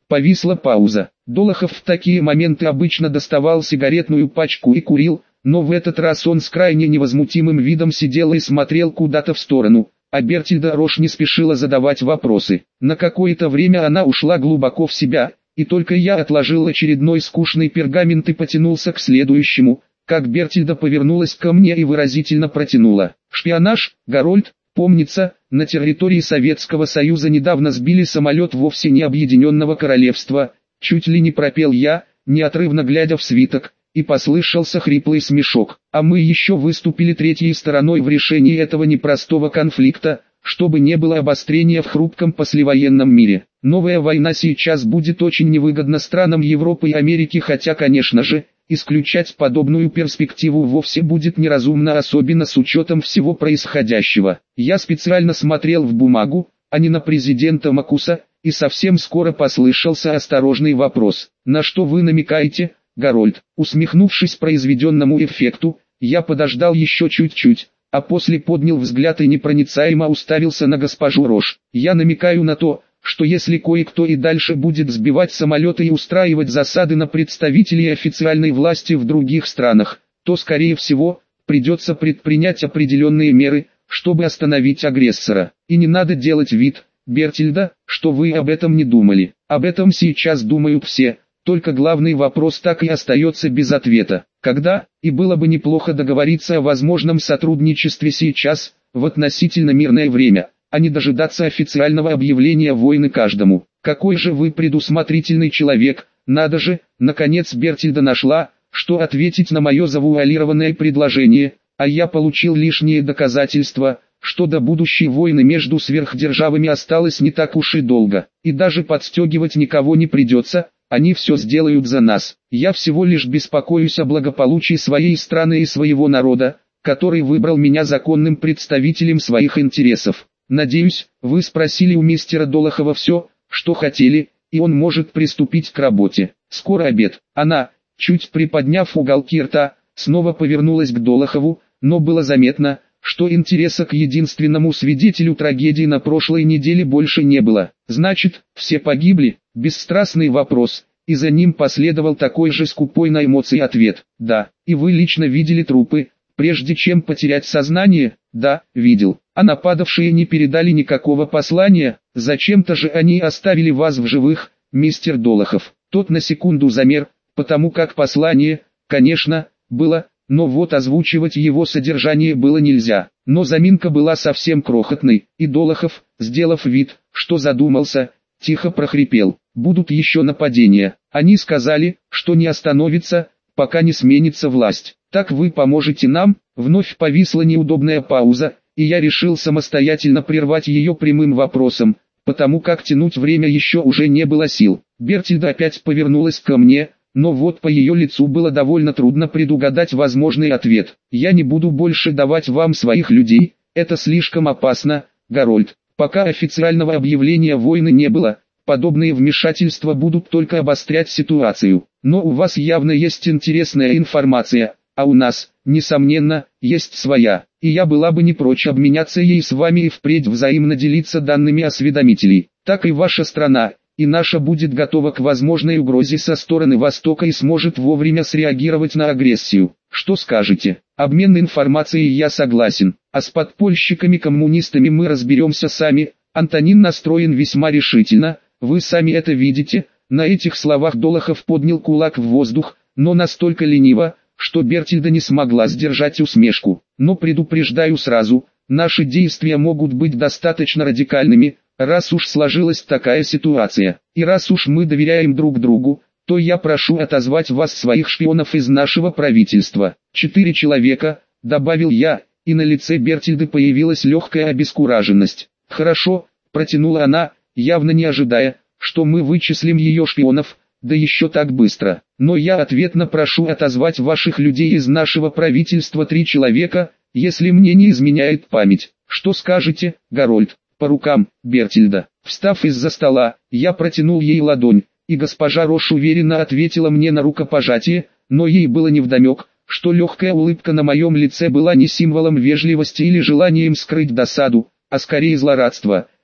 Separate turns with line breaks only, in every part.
Повисла пауза. Долохов в такие моменты обычно доставал сигаретную пачку и курил, но в этот раз он с крайне невозмутимым видом сидел и смотрел куда-то в сторону, а Бертильда Рош не спешила задавать вопросы. На какое-то время она ушла глубоко в себя, и только я отложил очередной скучный пергамент и потянулся к следующему, как Бертильда повернулась ко мне и выразительно протянула: «Шпионаж, Гарольд, помнится, на территории Советского Союза недавно сбили самолет вовсе не Объединенного Королевства», чуть ли не пропел я, неотрывно глядя в свиток, и послышался хриплый смешок. «А мы еще выступили третьей стороной в решении этого непростого конфликта, чтобы не было обострения в хрупком послевоенном мире. Новая война сейчас будет очень невыгодна странам Европы и Америки, хотя, конечно же, исключать подобную перспективу вовсе будет неразумно, особенно с учетом всего происходящего». Я специально смотрел в бумагу, а не на президента Макуса, и совсем скоро послышался осторожный вопрос: «На что вы намекаете, Гарольд?» Усмехнувшись произведенному эффекту, я подождал еще чуть-чуть, а после поднял взгляд и непроницаемо уставился на госпожу Рош. «Я намекаю на то, что если кое-кто и дальше будет сбивать самолеты и устраивать засады на представителей официальной власти в других странах, то, скорее всего, придется предпринять определенные меры, чтобы остановить агрессора. И не надо делать вид, Бертильда, что вы об этом не думали. Об этом сейчас думают все, только главный вопрос так и остается без ответа. Когда, и было бы неплохо договориться о возможном сотрудничестве сейчас, в относительно мирное время, а не дожидаться официального объявления войны каждому. Какой же вы предусмотрительный человек, надо же!» Наконец Бертильда нашла, что ответить на мое завуалированное предложение, а я получил лишние доказательства, что до будущей войны между сверхдержавами осталось не так уж и долго, и даже подстегивать никого не придется, они все сделают за нас. Я всего лишь беспокоюсь о благополучии своей страны и своего народа, который выбрал меня законным представителем своих интересов. Надеюсь, вы спросили у мистера Долохова все, что хотели, и он может приступить к работе. Скоро обед». Она, чуть приподняв уголки рта, снова повернулась к Долохову, но было заметно, что интереса к единственному свидетелю трагедии на прошлой неделе больше не было. «Значит, все погибли?» Бесстрастный вопрос, и за ним последовал такой же скупой на эмоции ответ: «Да». «И вы лично видели трупы, прежде чем потерять сознание?» «Да, видел». «А нападавшие не передали никакого послания? Зачем-то же они оставили вас в живых, мистер Долохов?» Тот на секунду замер, потому как послание, конечно, было, но вот озвучивать его содержание было нельзя. Но заминка была совсем крохотной, и Долохов, сделав вид, что задумался, тихо прохрипел: «Будут еще нападения. Они сказали, что не остановится, пока не сменится власть. Так вы поможете нам?» Вновь повисла неудобная пауза, и я решил самостоятельно прервать ее прямым вопросом, потому как тянуть время еще уже не было сил. Бертильда опять повернулась ко мне, но вот по ее лицу было довольно трудно предугадать возможный ответ. «Я не буду больше давать вам своих людей, это слишком опасно, Гарольд. Пока официального объявления войны не было, подобные вмешательства будут только обострять ситуацию. Но у вас явно есть интересная информация, а у нас, несомненно, есть своя, и я была бы не прочь обменяться ей с вами и впредь взаимно делиться данными осведомителей. Так и ваша страна, и наша будет готова к возможной угрозе со стороны Востока и сможет вовремя среагировать на агрессию. Что скажете?» «Обмен информацией я согласен, а с подпольщиками-коммунистами мы разберемся сами». Антонин настроен весьма решительно, вы сами это видите. На этих словах Долохов поднял кулак в воздух, но настолько лениво, что Бертильда не смогла сдержать усмешку. «Но предупреждаю сразу, наши действия могут быть достаточно радикальными, раз уж сложилась такая ситуация. И раз уж мы доверяем друг другу, то я прошу отозвать вас своих шпионов из нашего правительства. 4 человека», — добавил я, и на лице Бертильды появилась легкая обескураженность. «Хорошо», — протянула она, явно не ожидая, что мы вычислим ее шпионов, да еще так быстро. «Но я ответно прошу отозвать ваших людей из нашего правительства 3 человека, если мне не изменяет память. Что скажете, Гарольд?» «По рукам, Бертильда». Встав из-за стола, я протянул ей ладонь, и госпожа Рош уверенно ответила мне на рукопожатие, но ей было невдомек, что легкая улыбка на моем лице была не символом вежливости или желанием скрыть досаду, а скорее злорадство.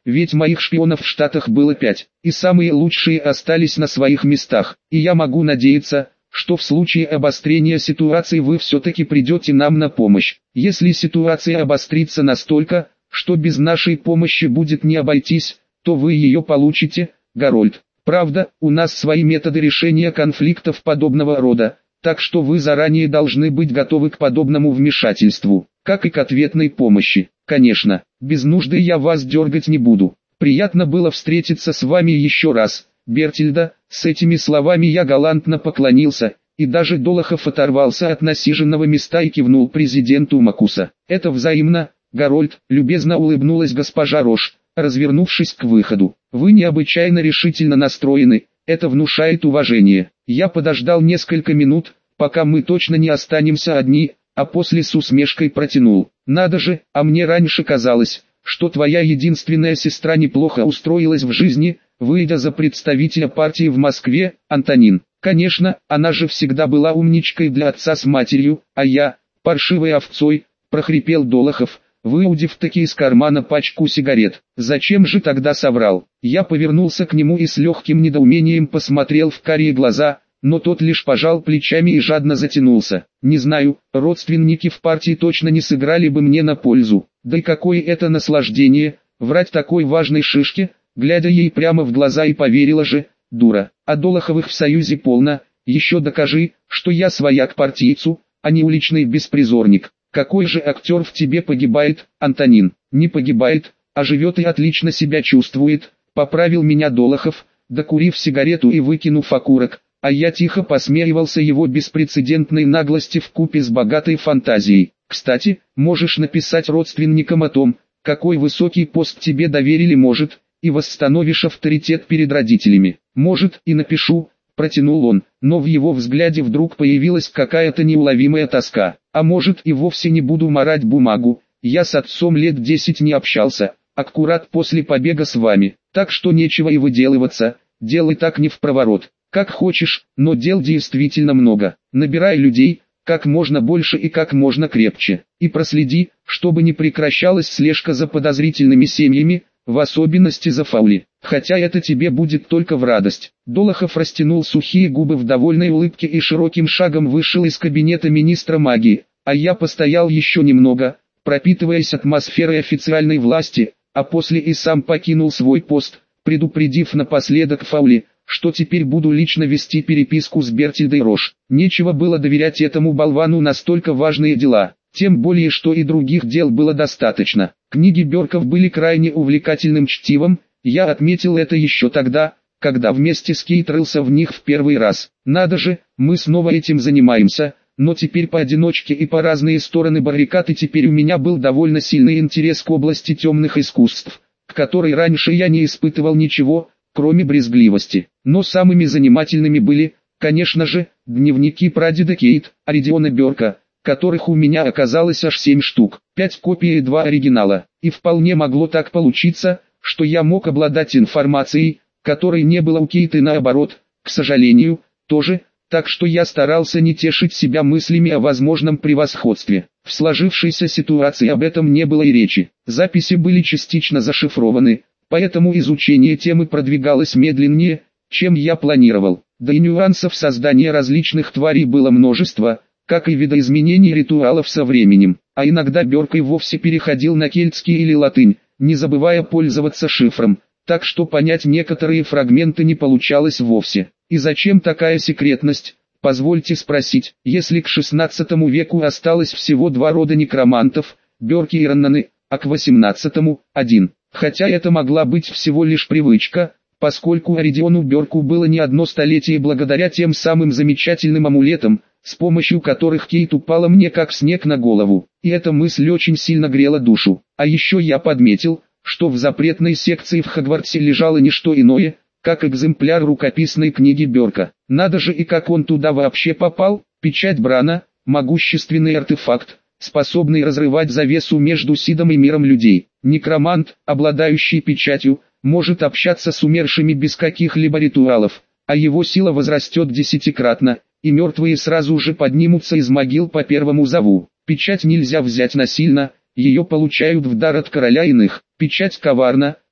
ведь моих шпионов в Штатах было 5, и самые лучшие остались на своих местах, и я могу надеяться, что в случае обострения ситуации вы все-таки придете нам на помощь. Если ситуация обострится настолько, что без нашей помощи будет не обойтись, то вы ее получите, Гарольд. Правда, у нас свои методы решения конфликтов подобного рода, так что вы заранее должны быть готовы к подобному вмешательству, как и к ответной помощи. Конечно, без нужды я вас дергать не буду. Приятно было встретиться с вами еще раз, Бертильда. С этими словами я галантно поклонился, и даже Долохов оторвался от насиженного места и кивнул президенту Макуса. Это взаимно, Гарольд, любезно улыбнулась госпожа Рош, развернувшись к выходу. Вы необычайно решительно настроены, это внушает уважение. Я подождал несколько минут, пока мы точно не останемся одни, а после с усмешкой протянул. Надо же, а мне раньше казалось, что твоя единственная сестра неплохо устроилась в жизни, выйдя за представителя партии в Москве, Антонин. Конечно, она же всегда была умничкой для отца с матерью, а я, паршивой овцой, прохрипел Долохов, выудив таки из кармана пачку сигарет. Зачем же тогда соврал? Я повернулся к нему и с легким недоумением посмотрел в карие глаза, но тот лишь пожал плечами и жадно затянулся. Не знаю, родственники в партии точно не сыграли бы мне на пользу. Да и какое это наслаждение, врать такой важной шишке, глядя ей прямо в глаза, и поверила же, дура. А Долоховых в союзе полно, еще докажи, что я свояк-партийцу, а не уличный беспризорник. Какой же актер в тебе погибает, Антонин? Не погибает, а живет и отлично себя чувствует, поправил меня Долохов, докурив сигарету и выкинув окурок, а я тихо посмеивался его беспрецедентной наглости вкупе с богатой фантазией. Кстати, можешь написать родственникам о том, какой высокий пост тебе доверили, может, и восстановишь авторитет перед родителями. Может, и напишу, протянул он, но в его взгляде вдруг появилась какая-то неуловимая тоска. А может, и вовсе не буду марать бумагу, я с отцом лет 10 не общался, аккурат после побега с вами, так что нечего и выделываться, делай так не впроворот. Как хочешь, но дел действительно много. Набирай людей, как можно больше и как можно крепче. И проследи, чтобы не прекращалась слежка за подозрительными семьями, в особенности за Фаули. Хотя это тебе будет только в радость. Долохов растянул сухие губы в довольной улыбке и широким шагом вышел из кабинета министра магии. А я постоял еще немного, пропитываясь атмосферой официальной власти, а после и сам покинул свой пост, предупредив напоследок Фаули, что теперь буду лично вести переписку с Бертильдой Рош. Нечего было доверять этому болвану настолько важные дела, тем более что и других дел было достаточно. Книги Бёрков были крайне увлекательным чтивом, я отметил это еще тогда, когда вместе с Кейт рылся в них в первый раз. Надо же, мы снова этим занимаемся, но теперь поодиночке и по разные стороны баррикад, и теперь у меня был довольно сильный интерес к области темных искусств, к которой раньше я не испытывал ничего, кроме брезгливости. Но самыми занимательными были, конечно же, дневники прадеда Кейт, Родиона Бёрка, которых у меня оказалось аж 7 штук, 5 копий и 2 оригинала. И вполне могло так получиться, что я мог обладать информацией, которой не было у Кейт, и наоборот, к сожалению, тоже, так что я старался не тешить себя мыслями о возможном превосходстве. В сложившейся ситуации об этом не было и речи. Записи были частично зашифрованы, поэтому изучение темы продвигалось медленнее, чем я планировал. Да и нюансов создания различных тварей было множество, как и видоизменений ритуалов со временем. А иногда Бёрк и вовсе переходил на кельтский или латынь, не забывая пользоваться шифром, так что понять некоторые фрагменты не получалось вовсе. И зачем такая секретность, позвольте спросить, если к 16 веку осталось всего 2 рода некромантов, Бёрки и Раннаны, а к 18 – 1. Хотя это могла быть всего лишь привычка, поскольку Родиону Бёрку было не одно столетие благодаря тем самым замечательным амулетам, с помощью которых Кейт упала мне как снег на голову. И эта мысль очень сильно грела душу. А еще я подметил, что в запретной секции в Хогвартсе лежало не что иное, как экземпляр рукописной книги Бёрка. Надо же, и как он туда вообще попал. Печать Брана, могущественный артефакт, способный разрывать завесу между Сидом и миром людей. Некромант, обладающий печатью, может общаться с умершими без каких-либо ритуалов, а его сила возрастет 10-кратно, и мертвые сразу же поднимутся из могил по первому зову. Печать нельзя взять насильно, ее получают в дар от короля иных. Печать коварна,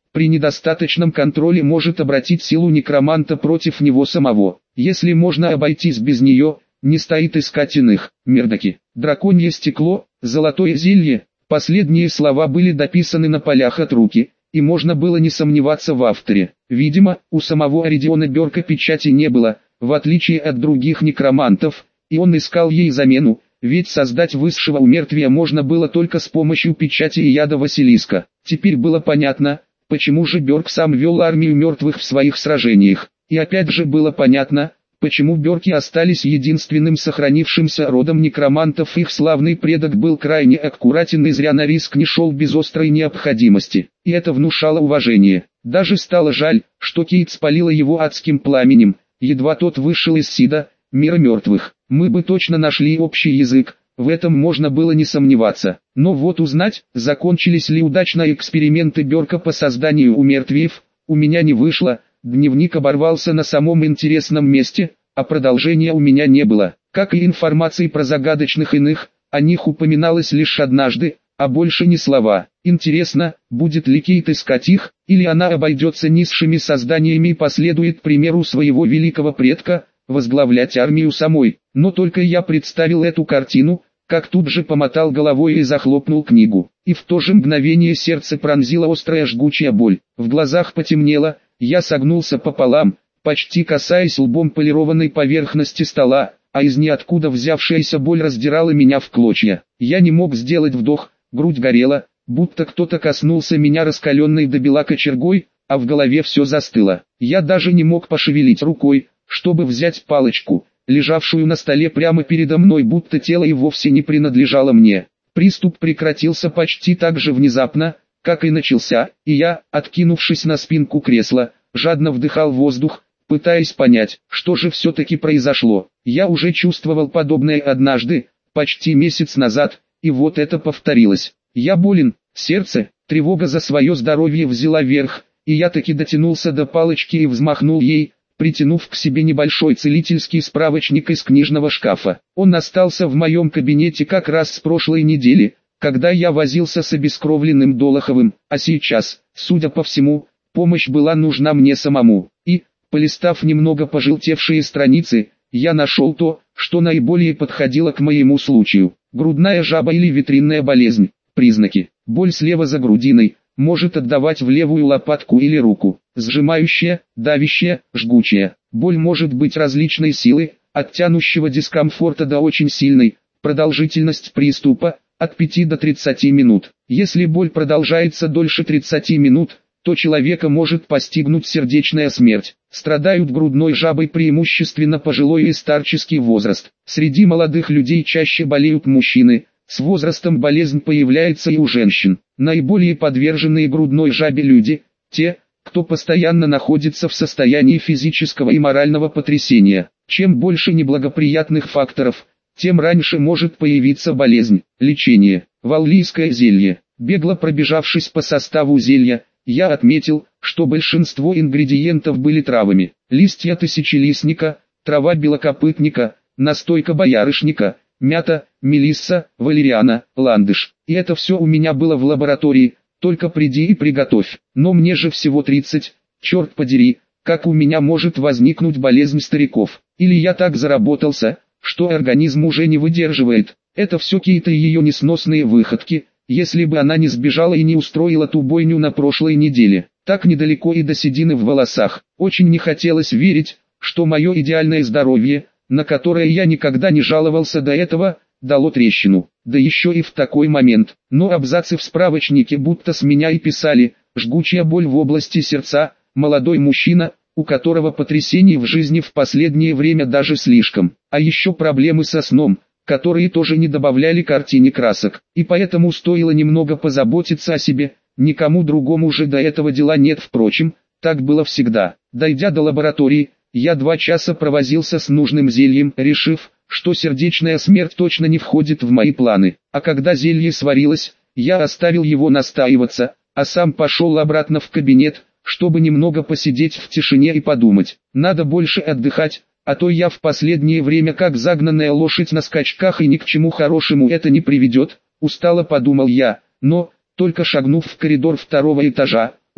при недостаточном контроле может обратить силу некроманта против него самого. Если можно обойтись без нее, не стоит искать иных. Мердаки. Драконье стекло, золотое зелье. Последние слова были дописаны на полях от руки, и можно было не сомневаться в авторе. Видимо, у самого Аридиона Бёрка печати не было, в отличие от других некромантов, и он искал ей замену, ведь создать высшего умертвия можно было только с помощью печати и яда Василиска. Теперь было понятно, почему же Бёрк сам вел армию мертвых в своих сражениях. И опять же было понятно, почему Бёрки остались единственным сохранившимся родом некромантов. Их славный предок был крайне аккуратен и зря на риск не шел без острой необходимости. И это внушало уважение. Даже стало жаль, что Кейт спалила его адским пламенем, едва тот вышел из Сида, мира мертвых. Мы бы точно нашли общий язык, в этом можно было не сомневаться. Но вот узнать, закончились ли удачно эксперименты Бёрка по созданию умертвиев, у меня не вышло. Дневник оборвался на самом интересном месте, а продолжения у меня не было. Как и информации про загадочных иных, о них упоминалось лишь однажды, а больше ни слова. Интересно, будет ли Кейт искать их, или она обойдется низшими созданиями и последует примеру своего великого предка, возглавлять армию самой. Но только я представил эту картину, как тут же помотал головой и захлопнул книгу. И в то же мгновение сердце пронзила острая жгучая боль. В глазах потемнело, я согнулся пополам, почти касаясь лбом полированной поверхности стола, а из ниоткуда взявшаяся боль раздирала меня в клочья. Я не мог сделать вдох, грудь горела, будто кто-то коснулся меня раскаленной до бела кочергой, а в голове все застыло. Я даже не мог пошевелить рукой, чтобы взять палочку, лежавшую на столе прямо передо мной, будто тело и вовсе не принадлежало мне. Приступ прекратился почти так же внезапно, как и начался, и я, откинувшись на спинку кресла, жадно вдыхал воздух, пытаясь понять, что же все-таки произошло. Я уже чувствовал подобное однажды, почти месяц назад, и вот это повторилось. Я болен, сердце, тревога за свое здоровье взяла верх, и я таки дотянулся до палочки и взмахнул ей, притянув к себе небольшой целительский справочник из книжного шкафа. Он остался в моем кабинете как раз с прошлой недели, когда я возился с обескровленным Долоховым, а сейчас, судя по всему, помощь была нужна мне самому. И, полистав немного пожелтевшие страницы, я нашел то, что наиболее подходило к моему случаю. Грудная жаба или витринная болезнь. Признаки. Боль слева за грудиной, может отдавать в левую лопатку или руку. Сжимающая, давящая, жгучая. Боль может быть различной силы, от тянущего дискомфорта до очень сильной. Продолжительность приступа от 5 до 30 минут. Если боль продолжается дольше 30 минут, то человека может постигнуть сердечная смерть. Страдают грудной жабой преимущественно пожилой и старческий возраст. Среди молодых людей чаще болеют мужчины, с возрастом болезнь появляется и у женщин. Наиболее подверженные грудной жабе люди – те, кто постоянно находится в состоянии физического и морального потрясения. Чем больше неблагоприятных факторов, тем раньше может появиться болезнь. Лечение. Валлийское зелье. Бегло пробежавшись по составу зелья, я отметил, что большинство ингредиентов были травами. Листья тысячелистника, трава белокопытника, настойка боярышника, мята, мелисса, валериана, ландыш. И это все у меня было в лаборатории, только приди и приготовь. Но мне же всего 30, черт подери, как у меня может возникнуть болезнь стариков? Или я так заработался, что организм уже не выдерживает? Это все какие-то ее несносные выходки, если бы она не сбежала и не устроила ту бойню на прошлой неделе. Так недалеко и до седины в волосах. Очень не хотелось верить, что мое идеальное здоровье, на которое я никогда не жаловался до этого, дало трещину. Да еще и в такой момент. Но абзацы в справочнике будто с меня и писали: жгучая боль в области сердца, молодой мужчина, у которого потрясений в жизни в последнее время даже слишком. А еще проблемы со сном, которые тоже не добавляли картине красок. И поэтому стоило немного позаботиться о себе, никому другому же до этого дела нет. Впрочем, так было всегда. Дойдя до лаборатории, я 2 часа провозился с нужным зельем, решив, что сердечная смерть точно не входит в мои планы. А когда зелье сварилось, я оставил его настаиваться, а сам пошел обратно в кабинет, чтобы немного посидеть в тишине и подумать. Надо больше отдыхать, а то я в последнее время как загнанная лошадь на скачках, и ни к чему хорошему это не приведет, устало подумал я, но, только шагнув в коридор 2-го этажа,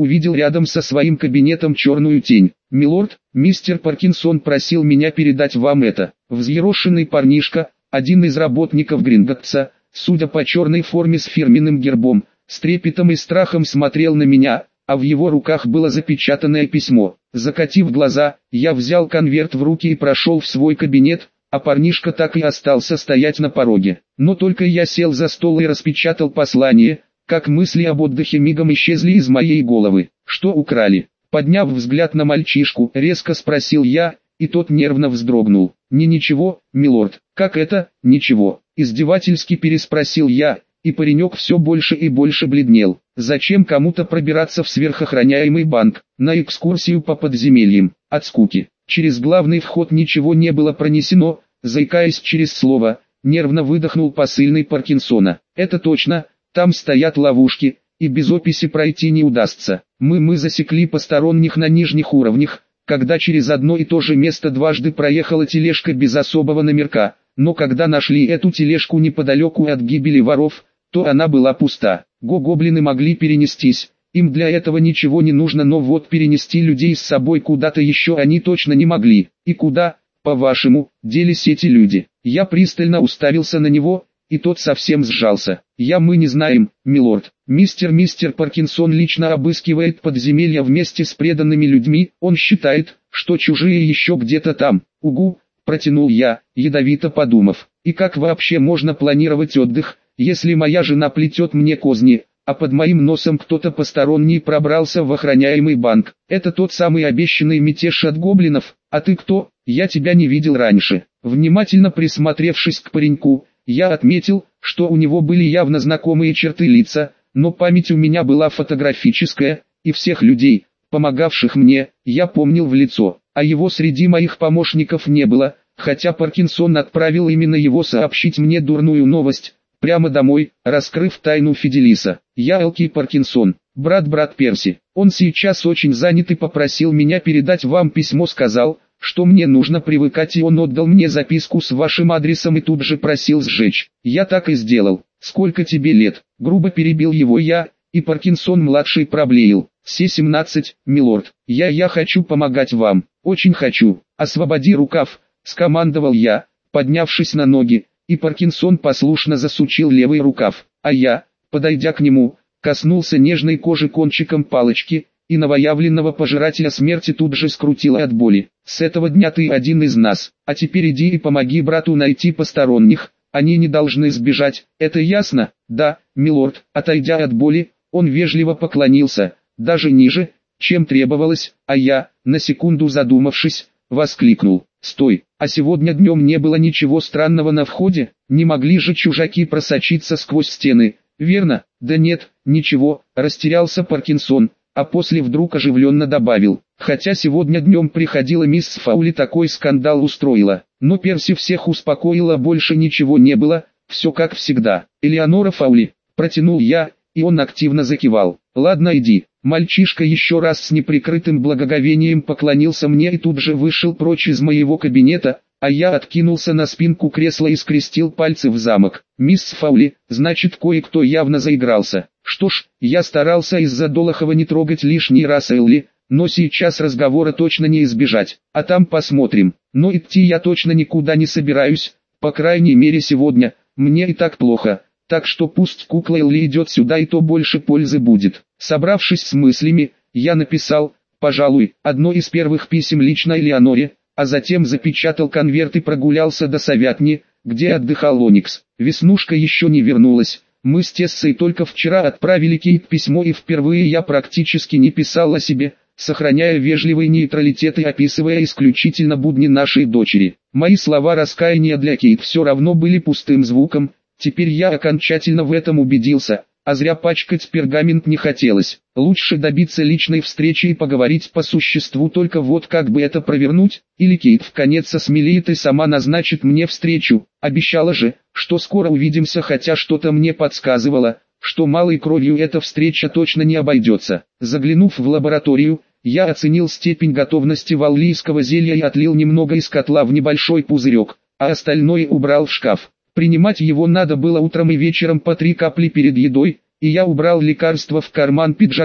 увидел рядом со своим кабинетом черную тень. «Милорд, мистер Паркинсон просил меня передать вам это». Взъерошенный парнишка, один из работников Гринготтса, судя по черной форме с фирменным гербом, с трепетом и страхом смотрел на меня, а в его руках было запечатанное письмо. Закатив глаза, я взял конверт в руки и прошел в свой кабинет, а парнишка так и остался стоять на пороге. Но только я сел за стол и распечатал послание, как мысли об отдыхе мигом исчезли из моей головы. «Что украли?» Подняв взгляд на мальчишку, резко спросил я, и тот нервно вздрогнул. «Ничего, милорд». «Как это, ничего?» Издевательски переспросил я, и паренек все больше и больше бледнел. Зачем кому-то пробираться в сверхохраняемый банк, на экскурсию по подземельям, от скуки? Через главный вход ничего не было пронесено, заикаясь через слово, нервно выдохнул посыльный Паркинсона. «Это точно, там стоят ловушки, и без описи пройти не удастся. Мы засекли посторонних на нижних уровнях, когда через одно и то же место дважды проехала тележка без особого номерка, но когда нашли эту тележку неподалеку от гибели воров, то она была пуста. Гоблины могли перенестись, им для этого ничего не нужно, но вот перенести людей с собой куда-то еще они точно не могли. И куда, по-вашему, делись эти люди?» Я пристально уставился на него, и тот совсем сжался. Мы не знаем, милорд. Мистер Паркинсон лично обыскивает подземелья вместе с преданными людьми, он считает, что чужие еще где-то там». «Угу», протянул я, ядовито подумав. «И как вообще можно планировать отдых, если моя жена плетет мне козни, а под моим носом кто-то посторонний пробрался в охраняемый банк? Это тот самый обещанный мятеж от гоблинов? А ты кто? Я тебя не видел раньше». Внимательно присмотревшись к пареньку, я отметил, что у него были явно знакомые черты лица, но память у меня была фотографическая, и всех людей, помогавших мне, я помнил в лицо, а его среди моих помощников не было, хотя Паркинсон отправил именно его сообщить мне дурную новость, прямо домой, раскрыв тайну Фиделиса. «Я Элки Паркинсон, брат Перси. Он сейчас очень занят и попросил меня передать вам письмо, сказал, что мне нужно привыкать, и он отдал мне записку с вашим адресом и тут же просил сжечь. Я так и сделал». «Сколько тебе лет?» — грубо перебил его я, и Паркинсон-младший проблеял. «Все 17, милорд. Я хочу помогать вам, очень хочу. Освободи рукав», — скомандовал я, поднявшись на ноги, и Паркинсон послушно засучил левый рукав, а я, подойдя к нему, коснулся нежной кожи кончиком палочки, и новоявленного пожирателя смерти тут же скрутило от боли. «С этого дня ты один из нас, а теперь иди и помоги брату найти посторонних, они не должны сбежать, это ясно?» «Да, милорд». Отойдя от боли, он вежливо поклонился, даже ниже, чем требовалось, а я, на секунду задумавшись, воскликнул: «Стой, а сегодня днем не было ничего странного на входе? Не могли же чужаки просочиться сквозь стены, верно?» «Да нет, ничего», растерялся Паркинсон, а после вдруг оживленно добавил: «Хотя сегодня днем приходила мисс Фаули, такой скандал устроила, но Перси всех успокоила, больше ничего не было, все как всегда». «Элеонора Фаули», протянул я, и он активно закивал. «Ладно, иди». Мальчишка еще раз с неприкрытым благоговением поклонился мне и тут же вышел прочь из моего кабинета, а я откинулся на спинку кресла и скрестил пальцы в замок. «Мисс Фаули, значит, кое-кто явно заигрался. Что ж, я старался из-за Долохова не трогать лишний раз Элли, но сейчас разговора точно не избежать, а там посмотрим. Но идти я точно никуда не собираюсь, по крайней мере сегодня, мне и так плохо, так что пусть кукла Элли идет сюда, и то больше пользы будет». Собравшись с мыслями, я написал, пожалуй, одно из первых писем лично Элеоноре, а затем запечатал конверт и прогулялся до Совятни, где отдыхал Оникс. Веснушка еще не вернулась. Мы с Тессой только вчера отправили Кейт письмо, и впервые я практически не писал о себе, сохраняя вежливый нейтралитет и описывая исключительно будни нашей дочери. Мои слова раскаяния для Кейт все равно были пустым звуком, теперь я окончательно в этом убедился. А зря пачкать пергамент не хотелось. Лучше добиться личной встречи и поговорить по существу, только вот как бы это провернуть, или Кейт вконец осмелеет и сама назначит мне встречу. Обещала же, что скоро увидимся, хотя что-то мне подсказывало, что малой кровью эта встреча точно не обойдется. Заглянув в лабораторию, я оценил степень готовности валлийского зелья и отлил немного из котла в небольшой пузырек, а остальное убрал в шкаф. Принимать его надо было утром и вечером по 3 капли перед едой, и я убрал лекарство в карман пиджака,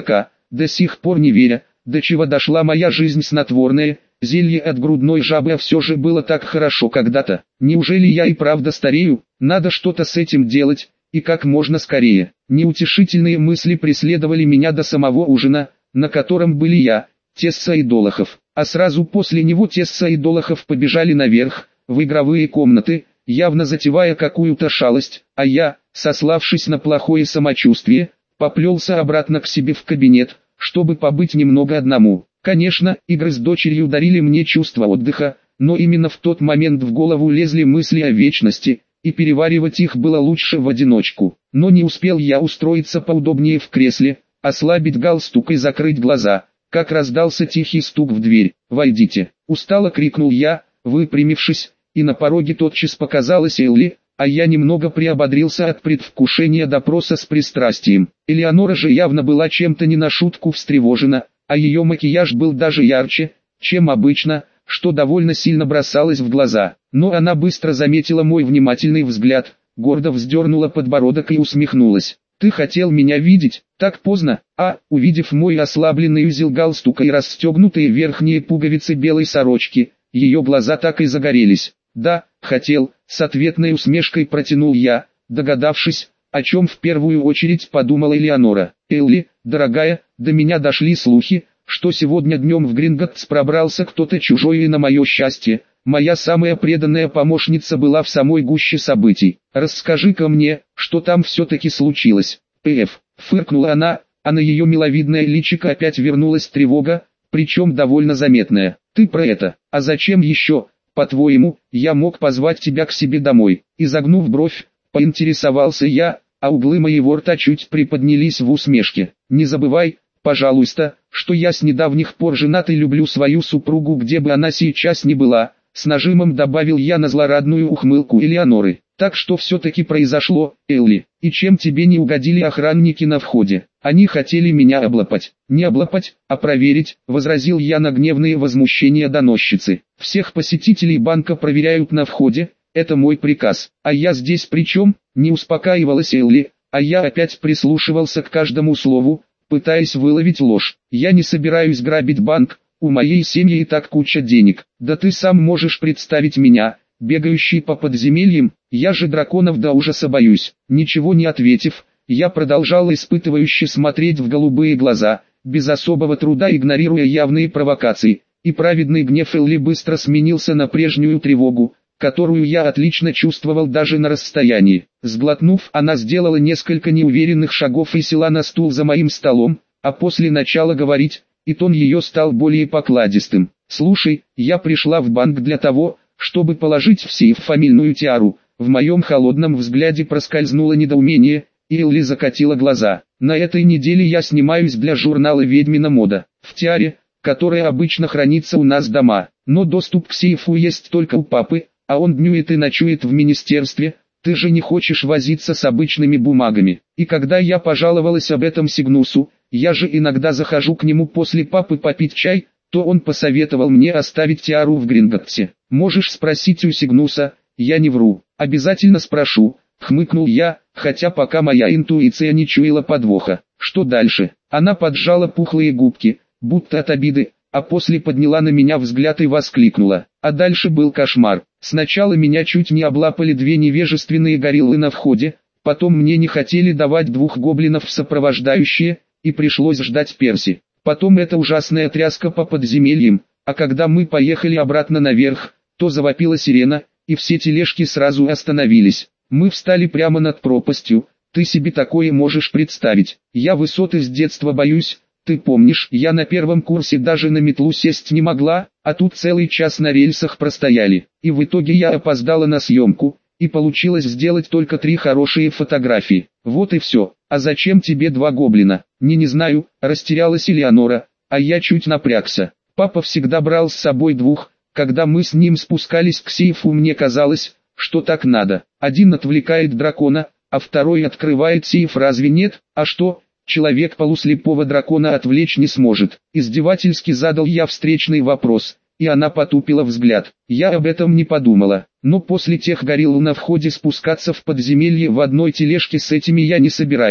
до сих пор не веря, до чего дошла моя жизнь снотворная. Зелье от грудной жабы, а все же было так хорошо когда-то. Неужели я и правда старею? Надо что-то с этим делать, и как можно скорее. Неутешительные мысли преследовали меня до самого ужина, на котором были я, Тесса и Долохов. А сразу после него Тесса и Долохов побежали наверх, в игровые комнаты, явно затевая какую-то шалость, а я, сославшись на плохое самочувствие, поплелся обратно к себе в кабинет, чтобы побыть немного одному. Конечно, игры с дочерью дарили мне чувство отдыха, но именно в тот момент в голову лезли мысли о вечности, и переваривать их было лучше в одиночку. Но не успел я устроиться поудобнее в кресле, ослабить галстук и закрыть глаза, как раздался тихий стук в дверь. «Войдите!» — устало крикнул я, выпрямившись, и на пороге тотчас показалась Элли, а я немного приободрился от предвкушения допроса с пристрастием. Элеонора же явно была чем-то не на шутку встревожена, а ее макияж был даже ярче, чем обычно, что довольно сильно бросалось в глаза. Но она быстро заметила мой внимательный взгляд, гордо вздернула подбородок и усмехнулась. «Ты хотел меня видеть, так поздно?» Увидев мой ослабленный узел галстука и расстегнутые верхние пуговицы белой сорочки, ее глаза так и загорелись. «Да, хотел», — с ответной усмешкой протянул я, догадавшись, о чем в первую очередь подумала Элеонора. «Элли, дорогая, до меня дошли слухи, что сегодня днем в Гринготтс пробрался кто-то чужой, и на мое счастье, моя самая преданная помощница была в самой гуще событий. Расскажи-ка мне, что там все-таки случилось?» Фыркнула она, а на ее миловидное личико опять вернулась тревога, причем довольно заметная. «Ты про это? А зачем еще, по-твоему, я мог позвать тебя к себе домой?» Изогнув бровь, поинтересовался я, а углы моего рта чуть приподнялись в усмешке. «Не забывай, пожалуйста, что я с недавних пор женат и люблю свою супругу, где бы она сейчас ни была», с нажимом добавил я на злорадную ухмылку Элеоноры. «Так что все-таки произошло, Элли, и чем тебе не угодили охранники на входе? Они хотели меня облапать». «Не облапать, а проверить», — возразил я на гневные возмущения доносчицы. «Всех посетителей банка проверяют на входе, это мой приказ. А я здесь при чем?» — не успокаивалась Элли, а я опять прислушивался к каждому слову, пытаясь выловить ложь. «Я не собираюсь грабить банк, у моей семьи и так куча денег. Да ты сам можешь представить меня, бегающий по подземельям, я же драконов до ужаса боюсь». Ничего не ответив, я продолжал испытывающе смотреть в голубые глаза, без особого труда игнорируя явные провокации, и праведный гнев Элли быстро сменился на прежнюю тревогу, которую я отлично чувствовал даже на расстоянии. Сглотнув, она сделала несколько неуверенных шагов и села на стул за моим столом, а после начала говорить, и тон ее стал более покладистым. «Слушай, я пришла в банк для того, чтобы положить в сейф фамильную тиару». В моем холодном взгляде проскользнуло недоумение, и Элли закатила глаза. «На этой неделе я снимаюсь для журнала «Ведьмина мода». В тиаре, которая обычно хранится у нас дома, но доступ к сейфу есть только у папы, а он днюет и ночует в министерстве. Ты же не хочешь возиться с обычными бумагами». И когда я пожаловалась об этом Сигнусу, я же иногда захожу к нему после папы попить чай, то он посоветовал мне оставить тиару в Гринготтсе. «Можешь спросить у Сигнуса, я не вру». «Обязательно спрошу», — хмыкнул я, хотя пока моя интуиция не чуяла подвоха. «Что дальше?» Она поджала пухлые губки, будто от обиды, а после подняла на меня взгляд и воскликнула. А дальше был кошмар. Сначала меня чуть не облапали две невежественные гориллы на входе, потом мне не хотели давать двух гоблинов в сопровождающие, и пришлось ждать Перси. Потом эта ужасная тряска по подземельям, а когда мы поехали обратно наверх, то завопила сирена, и все тележки сразу остановились. Мы встали прямо над пропастью. Ты себе такое можешь представить? Я высоты с детства боюсь. Ты помнишь, я на первом курсе даже на метлу сесть не могла, а тут целый час на рельсах простояли. И в итоге я опоздала на съемку, и получилось сделать только 3 хорошие фотографии. Вот и все. А зачем тебе 2 гоблина? Не знаю, растерялась Элеонора, а я чуть напрягся. Папа всегда брал с собой 2, когда мы с ним спускались к сейфу, мне казалось, что так надо. Один отвлекает дракона, а второй открывает сейф, разве нет? А что? Человек полуслепого дракона отвлечь не сможет. Издевательски задал я встречный вопрос, и она потупила взгляд. Я об этом не подумала, но после тех горилл на входе спускаться в подземелье в одной тележке с этими я не собираюсь.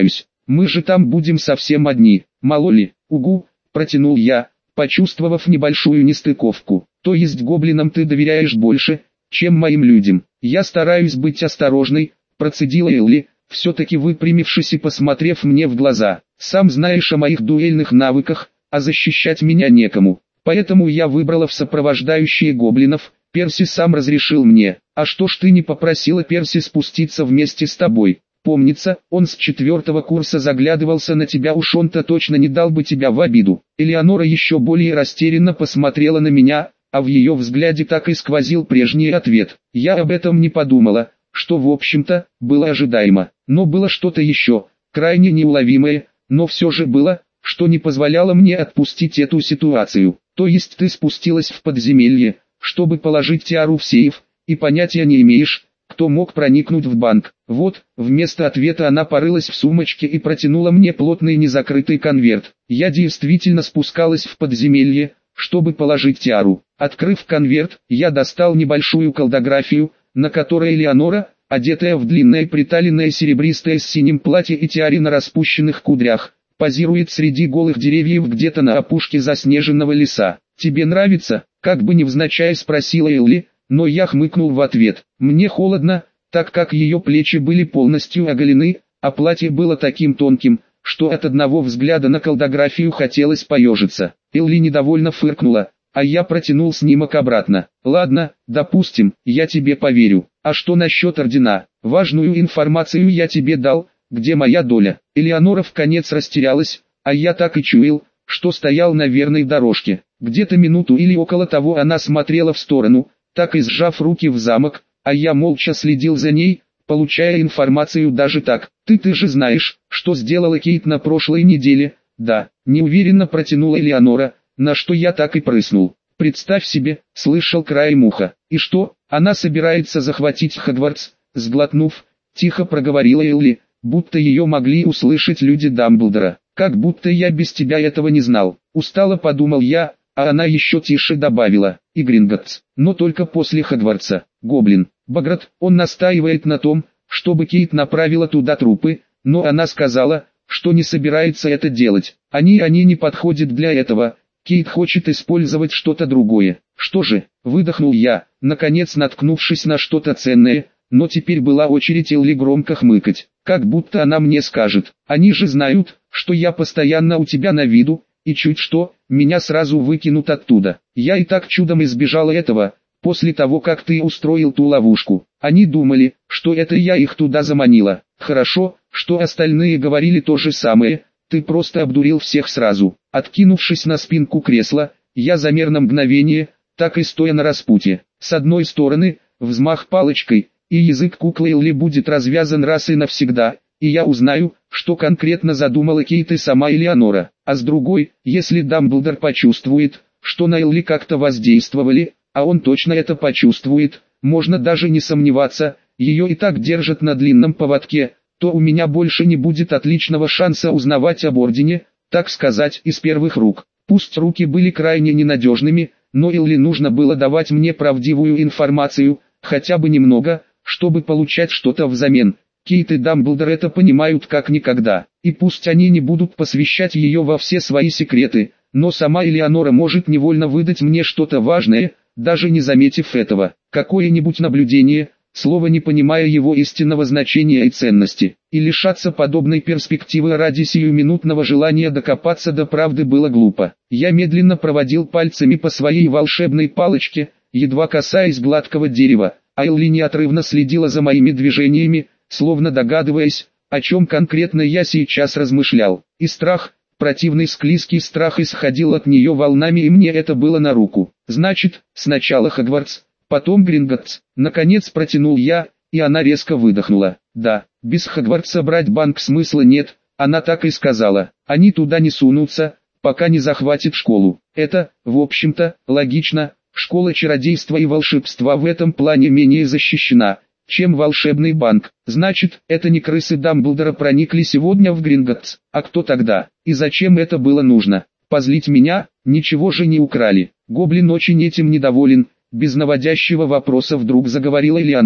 Мы же там будем совсем одни, мало ли. Угу, протянул я, почувствовав небольшую нестыковку. То есть гоблинам ты доверяешь больше, чем моим людям. Я стараюсь быть осторожной, процедила Элли, все-таки выпрямившись и посмотрев мне в глаза. Сам знаешь о моих дуэльных навыках, а защищать меня некому. Поэтому я выбрала в сопровождающие гоблинов. Перси сам разрешил мне. А что ж ты не попросила Перси спуститься вместе с тобой? Помнится, он с 4-го курса заглядывался на тебя, уж он-то точно не дал бы тебя в обиду. Элеонора еще более растерянно посмотрела на меня, а в ее взгляде так и сквозил прежний ответ. Я об этом не подумала, что в общем-то, было ожидаемо. Но было что-то еще, крайне неуловимое, но все же было, что не позволяло мне отпустить эту ситуацию. То есть ты спустилась в подземелье, чтобы положить тиару в сейф, и понятия не имеешь, кто мог проникнуть в банк. Вот, вместо ответа она порылась в сумочке и протянула мне плотный незакрытый конверт. Я действительно спускалась в подземелье, чтобы положить тиару. Открыв конверт, я достал небольшую колдографию, на которой Элеонора, одетая в длинное приталенное серебристое с синим платье и тиаре на распущенных кудрях, позирует среди голых деревьев где-то на опушке заснеженного леса. «Тебе нравится?» — как бы невзначай спросила Элли, но я хмыкнул в ответ. Мне холодно, так как ее плечи были полностью оголены, а платье было таким тонким, что от одного взгляда на колдографию хотелось поежиться. Элли недовольно фыркнула, а я протянул снимок обратно. «Ладно, допустим, я тебе поверю. А что насчет ордена? Важную информацию я тебе дал, где моя доля?» Элеонора вконец растерялась, а я так и чуял, что стоял на верной дорожке. Где-то минуту или около того она смотрела в сторону, так и сжав руки в замок, а я молча следил за ней, получая информацию даже так. Ты же знаешь, что сделала Кейт на прошлой неделе?» «Да», неуверенно протянула Элеонора, на что я так и прыснул. «Представь себе», слышал краем уха. «И что, она собирается захватить Хогвартс?» Сглотнув, тихо проговорила Элли, будто ее могли услышать люди Дамблдора. «Как будто я без тебя этого не знал». Устало подумал я, а она еще тише добавила: «И Гринготтс, но только после Хогвартса. Гоблин, Баграт, он настаивает на том, чтобы Кейт направила туда трупы, но она сказала, что не собирается это делать. Они не подходят для этого. Кейт хочет использовать что-то другое». «Что же?» — выдохнул я, наконец наткнувшись на что-то ценное, но теперь была очередь Элли громко хмыкать. Как будто она мне скажет: «Они же знают, что я постоянно у тебя на виду, и чуть что, меня сразу выкинут оттуда. Я и так чудом избежала этого, после того как ты устроил ту ловушку. Они думали, что это я их туда заманила. Хорошо, что остальные говорили то же самое, ты просто обдурил всех сразу». Откинувшись на спинку кресла, я замер на мгновение, так и стоя на распутье. С одной стороны, взмах палочкой, и язык куклы Элли будет развязан раз и навсегда, и я узнаю, что конкретно задумала Кейт и сама Элеонора. А с другой, если Дамблдор почувствует, что на Элли как-то воздействовали, а он точно это почувствует, можно даже не сомневаться, ее и так держат на длинном поводке, то у меня больше не будет отличного шанса узнавать об Ордене, так сказать, из первых рук. Пусть руки были крайне ненадежными, но Элли нужно было давать мне правдивую информацию, хотя бы немного, чтобы получать что-то взамен. Кейт и Дамблдор это понимают как никогда, и пусть они не будут посвящать ее во все свои секреты, но сама Элеонора может невольно выдать мне что-то важное, даже не заметив этого. Какое-нибудь наблюдение, слово не понимая его истинного значения и ценности, и лишаться подобной перспективы ради сиюминутного желания докопаться до правды было глупо. Я медленно проводил пальцами по своей волшебной палочке, едва касаясь гладкого дерева, а Элли неотрывно следила за моими движениями, словно догадываясь, о чем конкретно я сейчас размышлял. И страх, противный склизкий страх исходил от нее волнами, и мне это было на руку. «Значит, сначала Хогвартс, потом Гринготтс», наконец протянул я, и она резко выдохнула. «Да, без Хогвартса брать банк смысла нет», она так и сказала. «Они туда не сунутся, пока не захватят школу». Это, в общем-то, логично. Школа чародейства и волшебства в этом плане менее защищена, чем волшебный банк. Значит, это не крысы Дамблдора проникли сегодня в Гринготтс. А кто тогда? И зачем это было нужно? Позлить меня? Ничего же не украли. Гоблин очень этим недоволен. Без наводящего вопроса вдруг заговорила Элеонора.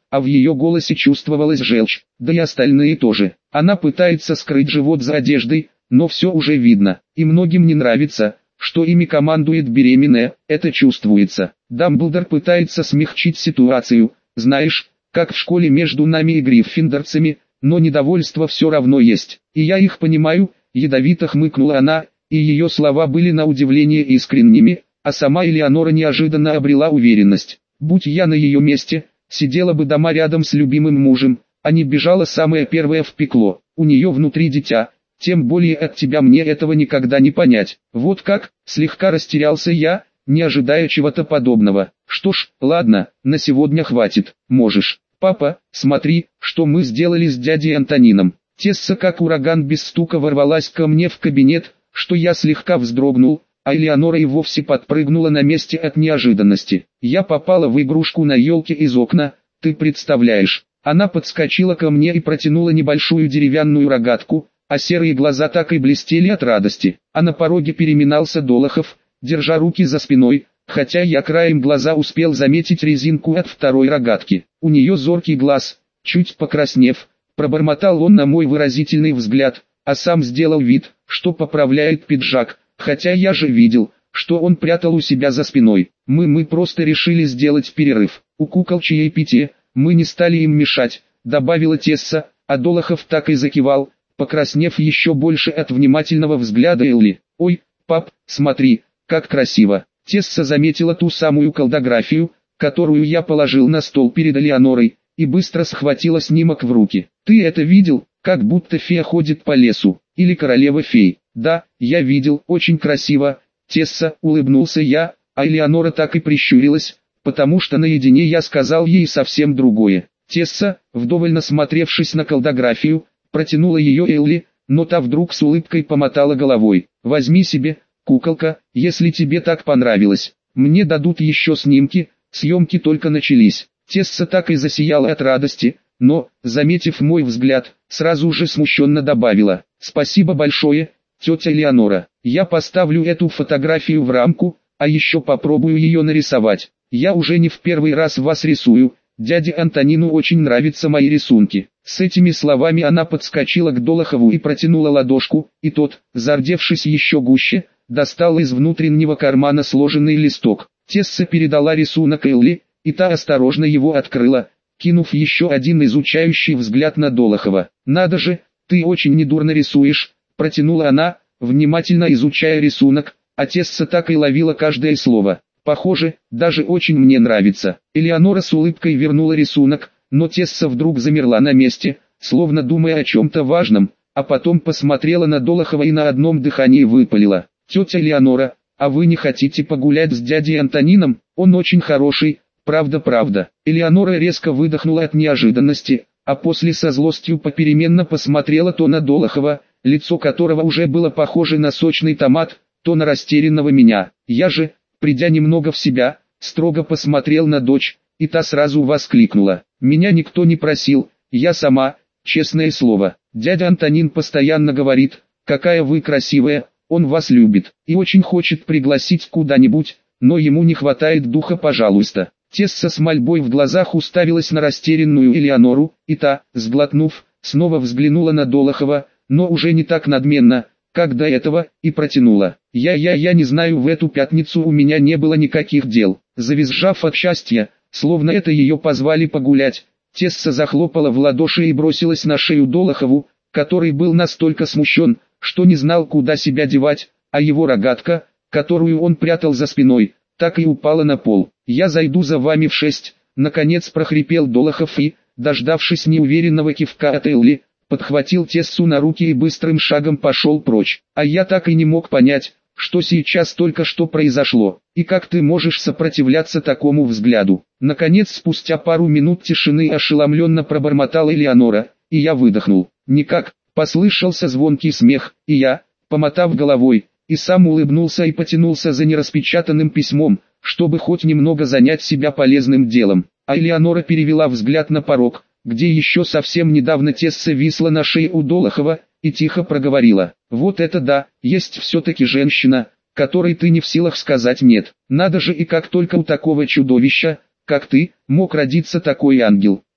а в ее голосе чувствовалась желчь, да и остальные тоже. Она пытается скрыть живот за одеждой, но все уже видно, и многим не нравится, что ими командует беременная, это чувствуется. Дамблдор пытается смягчить ситуацию, знаешь, как в школе между нами и гриффиндорцами, но недовольство все равно есть, и я их понимаю, ядовито хмыкнула она, и ее слова были на удивление искренними, а сама Элеонора неожиданно обрела уверенность. Будь я на ее месте, сидела бы дома рядом с любимым мужем, а не бежала самое первое в пекло. У нее внутри дитя, тем более от тебя мне этого никогда не понять. Вот как, слегка растерялся я, не ожидая чего-то подобного. Что ж, ладно, на сегодня хватит, можешь. Папа, смотри, что мы сделали с дядей Антонином. Тесса как ураган без стука ворвалась ко мне в кабинет, что я слегка вздрогнул, а Элеонора и вовсе подпрыгнула на месте от неожиданности. Я попала в игрушку на елке из окна, ты представляешь. Она подскочила ко мне и протянула небольшую деревянную рогатку, а серые глаза так и блестели от радости. А на пороге переминался Долохов, держа руки за спиной, хотя я краем глаза успел заметить резинку от второй рогатки. У нее зоркий глаз, чуть покраснев, пробормотал он на мой выразительный взгляд, а сам сделал вид, что поправляет пиджак, хотя я же видел, что он прятал у себя за спиной. Мы просто решили сделать перерыв. У кукол чаепитие, мы не стали им мешать, добавила Тесса, а Долохов так и закивал, покраснев еще больше от внимательного взгляда Элли. Ой, пап, смотри, как красиво. Тесса заметила ту самую колдографию, которую я положил на стол перед Элеонорой, и быстро схватила снимок в руки. Ты это видел, как будто фея ходит по лесу, или королева фей? Да, я видел, очень красиво. Тесса, улыбнулся я, а Элеонора так и прищурилась, потому что наедине я сказал ей совсем другое. Тесса, вдоволь насмотревшись на колдографию, протянула ее Элли, но та вдруг с улыбкой помотала головой. Возьми себе, куколка, если тебе так понравилось. Мне дадут еще снимки, съемки только начались. Тесса так и засияла от радости, но, заметив мой взгляд, сразу же смущенно добавила: «Спасибо большое, тетя Элеонора. Я поставлю эту фотографию в рамку, а еще попробую ее нарисовать. Я уже не в первый раз вас рисую, дяде Антонину очень нравятся мои рисунки». С этими словами она подскочила к Долохову и протянула ладошку, и тот, зардевшись еще гуще, достал из внутреннего кармана сложенный листок. Тесса передала рисунок Элли, и та осторожно его открыла, кинув еще один изучающий взгляд на Долохова. «Надо же, ты очень недурно рисуешь», — протянула она, внимательно изучая рисунок, а Тесса так и ловила каждое слово. «Похоже, даже очень мне нравится». Элеонора с улыбкой вернула рисунок, но Тесса вдруг замерла на месте, словно думая о чем-то важном, а потом посмотрела на Долохова и на одном дыхании выпалила: «Тетя Элеонора, а вы не хотите погулять с дядей Антонином? Он очень хороший, правда». Элеонора резко выдохнула от неожиданности, а после со злостью попеременно посмотрела то на Долохова, лицо которого уже было похоже на сочный томат, то на растерянного меня. Я же, придя немного в себя, строго посмотрел на дочь, и та сразу воскликнула: «Меня никто не просил, я сама, честное слово. Дядя Антонин постоянно говорит, какая вы красивая, он вас любит, и очень хочет пригласить куда-нибудь, но ему не хватает духа, пожалуйста». Тесса с мольбой в глазах уставилась на растерянную Элеонору, и та, сглотнув, снова взглянула на Долохова, но уже не так надменно, как до этого, и протянула: «Я не знаю, в эту пятницу у меня не было никаких дел». Завизжав от счастья, словно это ее позвали погулять, Тесса захлопала в ладоши и бросилась на шею Долохову, который был настолько смущен, что не знал, куда себя девать, а его рогатка, которую он прятал за спиной, так и упала на пол. «Я зайду за вами в 6, наконец прохрипел Долохов и, дождавшись неуверенного кивка от Элли, подхватил Тессу на руки и быстрым шагом пошел прочь. А я так и не мог понять, что сейчас только что произошло, и как ты можешь сопротивляться такому взгляду. Наконец, спустя пару минут тишины, ошеломленно пробормотала Элеонора, и я выдохнул. «Никак», послышался звонкий смех, и я, помотав головой, и сам улыбнулся и потянулся за нераспечатанным письмом, чтобы хоть немного занять себя полезным делом. А Элеонора перевела взгляд на порог, где еще совсем недавно Тесса висла на шее у Долохова, и тихо проговорила: «Вот это да, есть все-таки женщина, которой ты не в силах сказать нет. Надо же, и как только у такого чудовища, как ты, мог родиться такой ангел».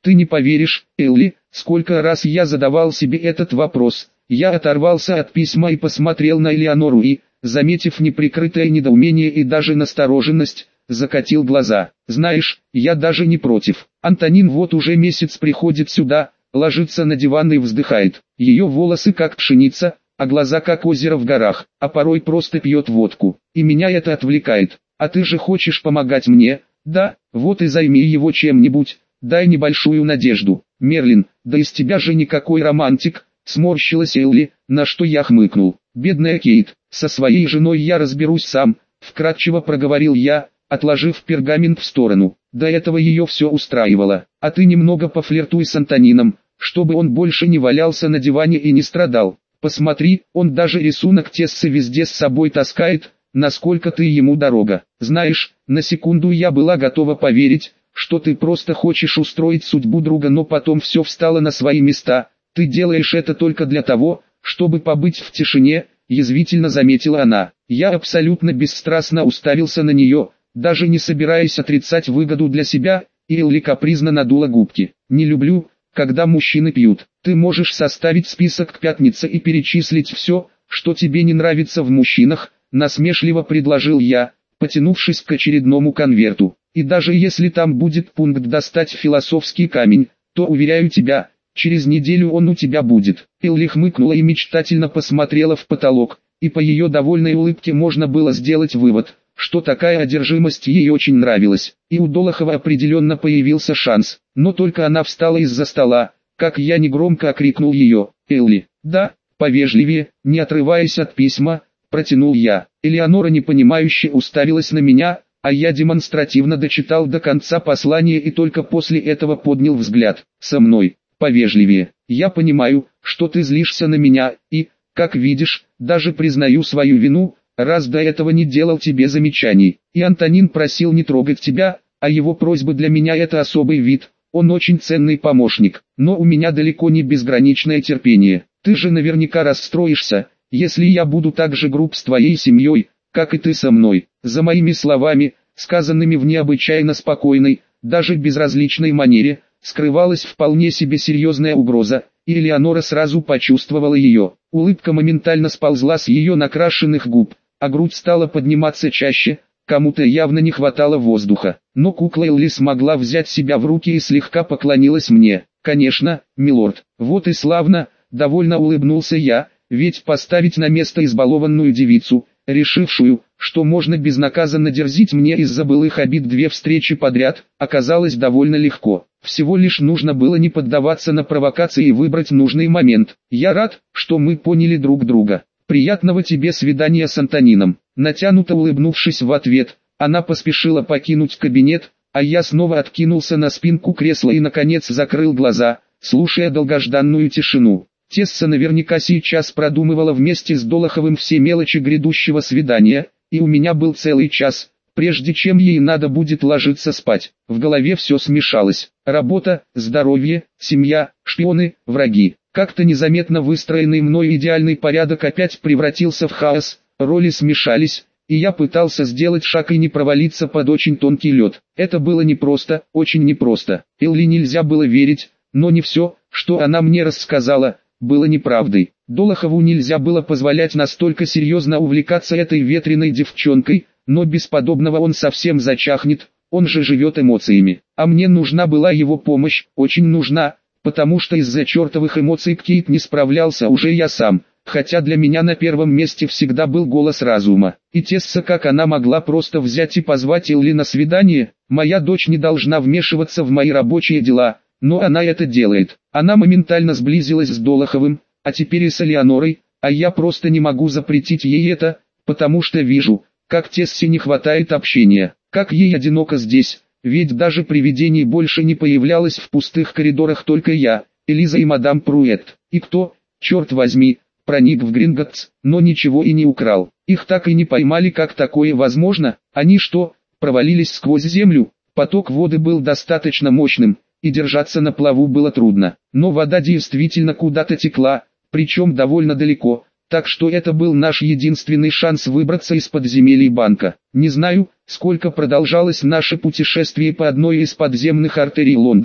Ты не поверишь, Элли, сколько раз я задавал себе этот вопрос. Я оторвался от письма и посмотрел на Элеонору и, заметив неприкрытое недоумение и даже настороженность, закатил глаза. Знаешь, я даже не против. Антонин вот уже месяц приходит сюда, ложится на диван и вздыхает. Ее волосы как пшеница, а глаза как озеро в горах, а порой просто пьет водку. И меня это отвлекает. А ты же хочешь помогать мне? Да, вот и займи его чем-нибудь, дай небольшую надежду. Мерлин, да из тебя же никакой романтик, сморщилась Элли, на что я хмыкнул. Бедная Кейт, со своей женой я разберусь сам, вкратчиво проговорил я, отложив пергамент в сторону. До этого ее все устраивало. А ты немного пофлиртуй с Антонином, чтобы он больше не валялся на диване и не страдал. Посмотри, он даже рисунок Тессы везде с собой таскает, насколько ты ему дорога. Знаешь, на секунду я была готова поверить, что ты просто хочешь устроить судьбу друга, но потом все встало на свои места. Ты делаешь это только для того, чтобы побыть в тишине, язвительно заметила она. Я абсолютно бесстрастно уставился на нее, даже не собираясь отрицать выгоду для себя, и Элли капризно надула губки. Не люблю, когда мужчины пьют. Ты можешь составить список к пятнице и перечислить все, что тебе не нравится в мужчинах, насмешливо предложил я, потянувшись к очередному конверту. И даже если там будет пункт «достать философский камень», то, уверяю тебя, через неделю он у тебя будет. Элли хмыкнула и мечтательно посмотрела в потолок, и по ее довольной улыбке можно было сделать вывод, что такая одержимость ей очень нравилась. И у Долохова определенно появился шанс, но только она встала из-за стола, как я негромко окрикнул ее. «Элли!» «Да, повежливее», не отрываясь от письма, протянул я. Элеонора непонимающе уставилась на меня, а я демонстративно дочитал до конца послание и только после этого поднял взгляд. «Со мной, повежливее. Я понимаю, что ты злишься на меня и, как видишь, даже признаю свою вину, раз до этого не делал тебе замечаний. И Антонин просил не трогать тебя, а его просьбы для меня это особый вид, он очень ценный помощник, но у меня далеко не безграничное терпение. Ты же наверняка расстроишься, если я буду так же груб с твоей семьей, как и ты со мной». За моими словами, сказанными в необычайно спокойной, даже безразличной манере, скрывалась вполне себе серьезная угроза, и Элеонора сразу почувствовала ее. Улыбка моментально сползла с ее накрашенных губ, а грудь стала подниматься чаще, кому-то явно не хватало воздуха. Но кукла Элли смогла взять себя в руки и слегка поклонилась мне. «Конечно, милорд, вот и славно», довольно улыбнулся я, ведь поставить на место избалованную девицу, решившую, что можно безнаказанно дерзить мне из-за былых обид 2 встречи подряд, оказалось довольно легко. Всего лишь нужно было не поддаваться на провокации и выбрать нужный момент. «Я рад, что мы поняли друг друга. Приятного тебе свидания с Антонином». Натянуто улыбнувшись в ответ, она поспешила покинуть кабинет, а я снова откинулся на спинку кресла и наконец закрыл глаза, слушая долгожданную тишину. Тесса наверняка сейчас продумывала вместе с Долоховым все мелочи грядущего свидания, и у меня был целый час, прежде чем ей надо будет ложиться спать. В голове все смешалось. Работа, здоровье, семья, шпионы, враги. Как-то незаметно выстроенный мной идеальный порядок опять превратился в хаос, роли смешались, и я пытался сделать шаг и не провалиться под очень тонкий лед. Это было непросто, очень непросто. Элли нельзя было верить, но не все, что она мне рассказала, было неправдой. Долохову нельзя было позволять настолько серьезно увлекаться этой ветреной девчонкой, но без подобного он совсем зачахнет, он же живет эмоциями. А мне нужна была его помощь, очень нужна, потому что из-за чертовых эмоций Кейт не справлялся уже я сам, хотя для меня на первом месте всегда был голос разума. И Тесса, как она могла просто взять и позвать Элли на свидание? Моя дочь не должна вмешиваться в мои рабочие дела, но она это делает. Она моментально сблизилась с Долоховым, а теперь и с Элеонорой, а я просто не могу запретить ей это, потому что вижу, как Тессе не хватает общения, как ей одиноко здесь, ведь даже привидений больше не появлялось в пустых коридорах, только я, Элиза и мадам Пруэт. И кто, черт возьми, проник в Гринготтс, но ничего и не украл. Их так и не поймали, как такое возможно. Они что, провалились сквозь землю? Поток воды был достаточно мощным, и держаться на плаву было трудно. Но вода действительно куда-то текла, причем довольно далеко, так что это был наш единственный шанс выбраться из подземелий банка. Не знаю, сколько продолжалось наше путешествие по одной из подземных артерий Лондона,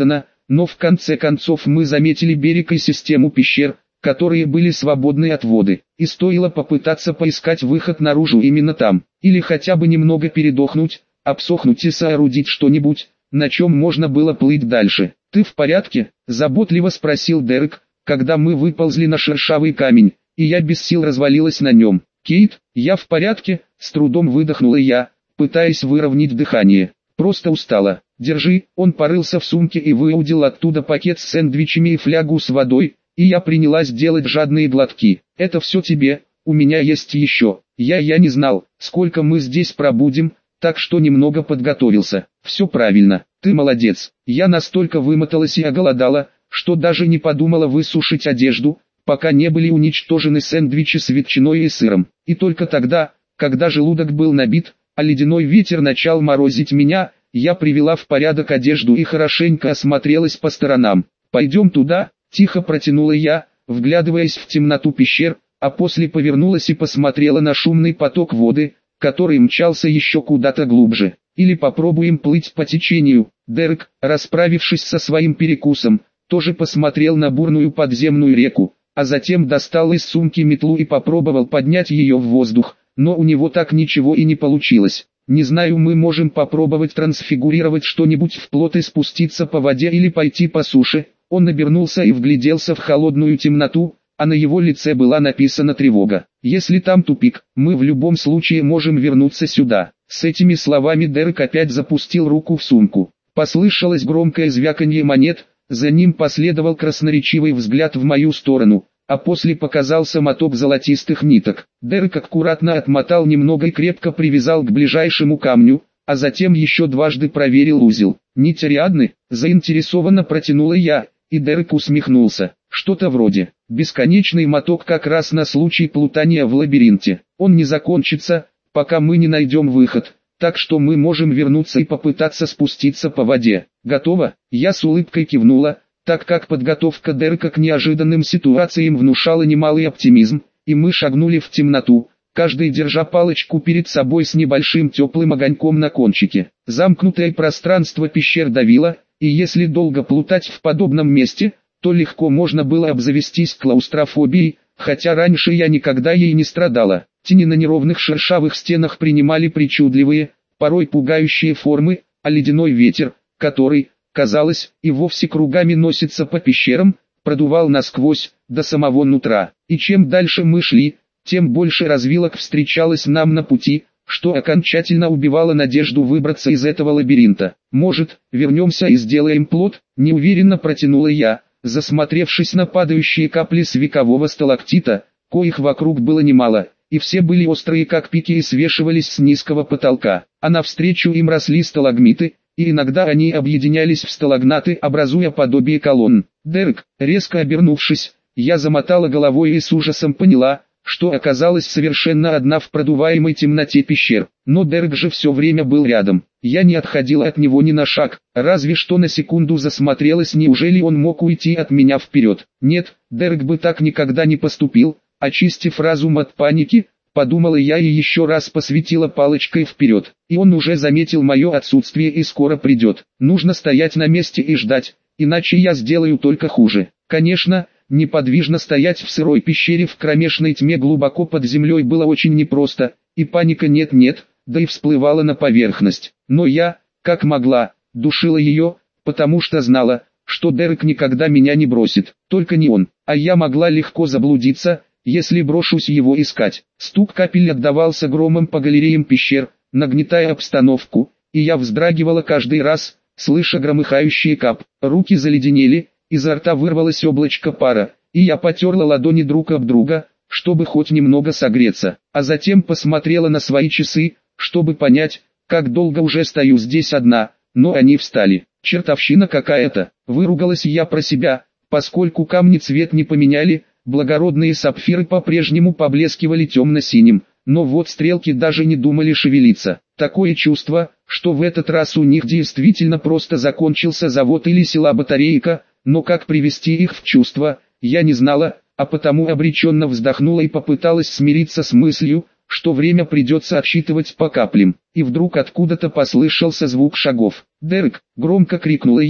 но в конце концов мы заметили берег и систему пещер, которые были свободны от воды, и стоило попытаться поискать выход наружу именно там, или хотя бы немного передохнуть, обсохнуть и соорудить что-нибудь, на чем можно было плыть дальше. «Ты в порядке?» – заботливо спросил Дерек, когда мы выползли на шершавый камень, и я без сил развалилась на нем. «Кейт, я в порядке», – с трудом выдохнула я, пытаясь выровнять дыхание. «Просто устала. Держи». Он порылся в сумке и выудил оттуда пакет с сэндвичами и флягу с водой, и я принялась делать жадные глотки. «Это все тебе, у меня есть еще». Я не знал, сколько мы здесь пробудем, так что немного подготовился. «Все правильно, ты молодец». Я настолько вымоталась и оголодала, что даже не подумала высушить одежду, пока не были уничтожены сэндвичи с ветчиной и сыром. И только тогда, когда желудок был набит, а ледяной ветер начал морозить меня, я привела в порядок одежду и хорошенько осмотрелась по сторонам. «Пойдем туда», – тихо протянула я, вглядываясь в темноту пещер, а после повернулась и посмотрела на шумный поток воды, который мчался еще куда-то глубже. «Или попробуем плыть по течению». Дерек, расправившись со своим перекусом, тоже посмотрел на бурную подземную реку, а затем достал из сумки метлу и попробовал поднять ее в воздух, но у него так ничего и не получилось. «Не знаю, мы можем попробовать трансфигурировать что-нибудь в плот и спуститься по воде или пойти по суше». Он обернулся и вгляделся в холодную темноту, а на его лице была написана тревога. «Если там тупик, мы в любом случае можем вернуться сюда». С этими словами Дерек опять запустил руку в сумку. Послышалось громкое звяканье монет, за ним последовал красноречивый взгляд в мою сторону, а после показался моток золотистых ниток. Дерек аккуратно отмотал немного и крепко привязал к ближайшему камню, а затем еще дважды проверил узел. «Нить Ариадны?» – заинтересованно протянула я, и Дерек усмехнулся. «Что-то вроде. Бесконечный моток как раз на случай плутания в лабиринте. Он не закончится, пока мы не найдем выход, так что мы можем вернуться и попытаться спуститься по воде. Готово?» Я с улыбкой кивнула, так как подготовка Дерека к неожиданным ситуациям внушала немалый оптимизм, и мы шагнули в темноту, каждый держа палочку перед собой с небольшим теплым огоньком на кончике. Замкнутое пространство пещер давило, и если долго плутать в подобном месте, то легко можно было обзавестись клаустрофобией, хотя раньше я никогда ей не страдала. Тени на неровных шершавых стенах принимали причудливые, порой пугающие формы, а ледяной ветер, который, казалось, и вовсе кругами носится по пещерам, продувал насквозь, до самого нутра. И чем дальше мы шли, тем больше развилок встречалось нам на пути, что окончательно убивало надежду выбраться из этого лабиринта. «Может, вернемся и сделаем плот?» – неуверенно протянула я, засмотревшись на падающие капли с векового сталактита, коих вокруг было немало, и все были острые как пики и свешивались с низкого потолка, а навстречу им росли сталагмиты, и иногда они объединялись в сталагнаты, образуя подобие колонн. «Дерек», резко обернувшись, я замотала головой и с ужасом поняла, что оказалась совершенно одна в продуваемой темноте пещер. Но Дерек же все время был рядом. Я не отходила от него ни на шаг, разве что на секунду засмотрелась, неужели он мог уйти от меня вперед. Нет, Дерек бы так никогда не поступил. Очистив разум от паники, подумала я и еще раз посветила палочкой вперед. И он уже заметил мое отсутствие и скоро придет. Нужно стоять на месте и ждать, иначе я сделаю только хуже. Конечно, неподвижно стоять в сырой пещере в кромешной тьме глубоко под землей было очень непросто, и паника нет-нет, да и всплывала на поверхность. Но я, как могла, душила ее, потому что знала, что Дерек никогда меня не бросит. Только не он, а я могла легко заблудиться, если брошусь его искать. Стук капель отдавался громом по галереям пещер, нагнетая обстановку, и я вздрагивала каждый раз, слыша громыхающие кап. Руки заледенели, изо рта вырвалось облачко пара, и я потерла ладони друг об друга, чтобы хоть немного согреться, а затем посмотрела на свои часы, чтобы понять, как долго уже стою здесь одна, но они встали. Чертовщина какая-то, выругалась я про себя, поскольку камни цвет не поменяли, благородные сапфиры по-прежнему поблескивали темно-синим, но вот стрелки даже не думали шевелиться. Такое чувство, что в этот раз у них действительно просто закончился завод или села батарейка, но как привести их в чувство, я не знала, а потому обреченно вздохнула и попыталась смириться с мыслью, что время придется отсчитывать по каплям. И вдруг откуда-то послышался звук шагов. «Дерек!» – громко крикнула я,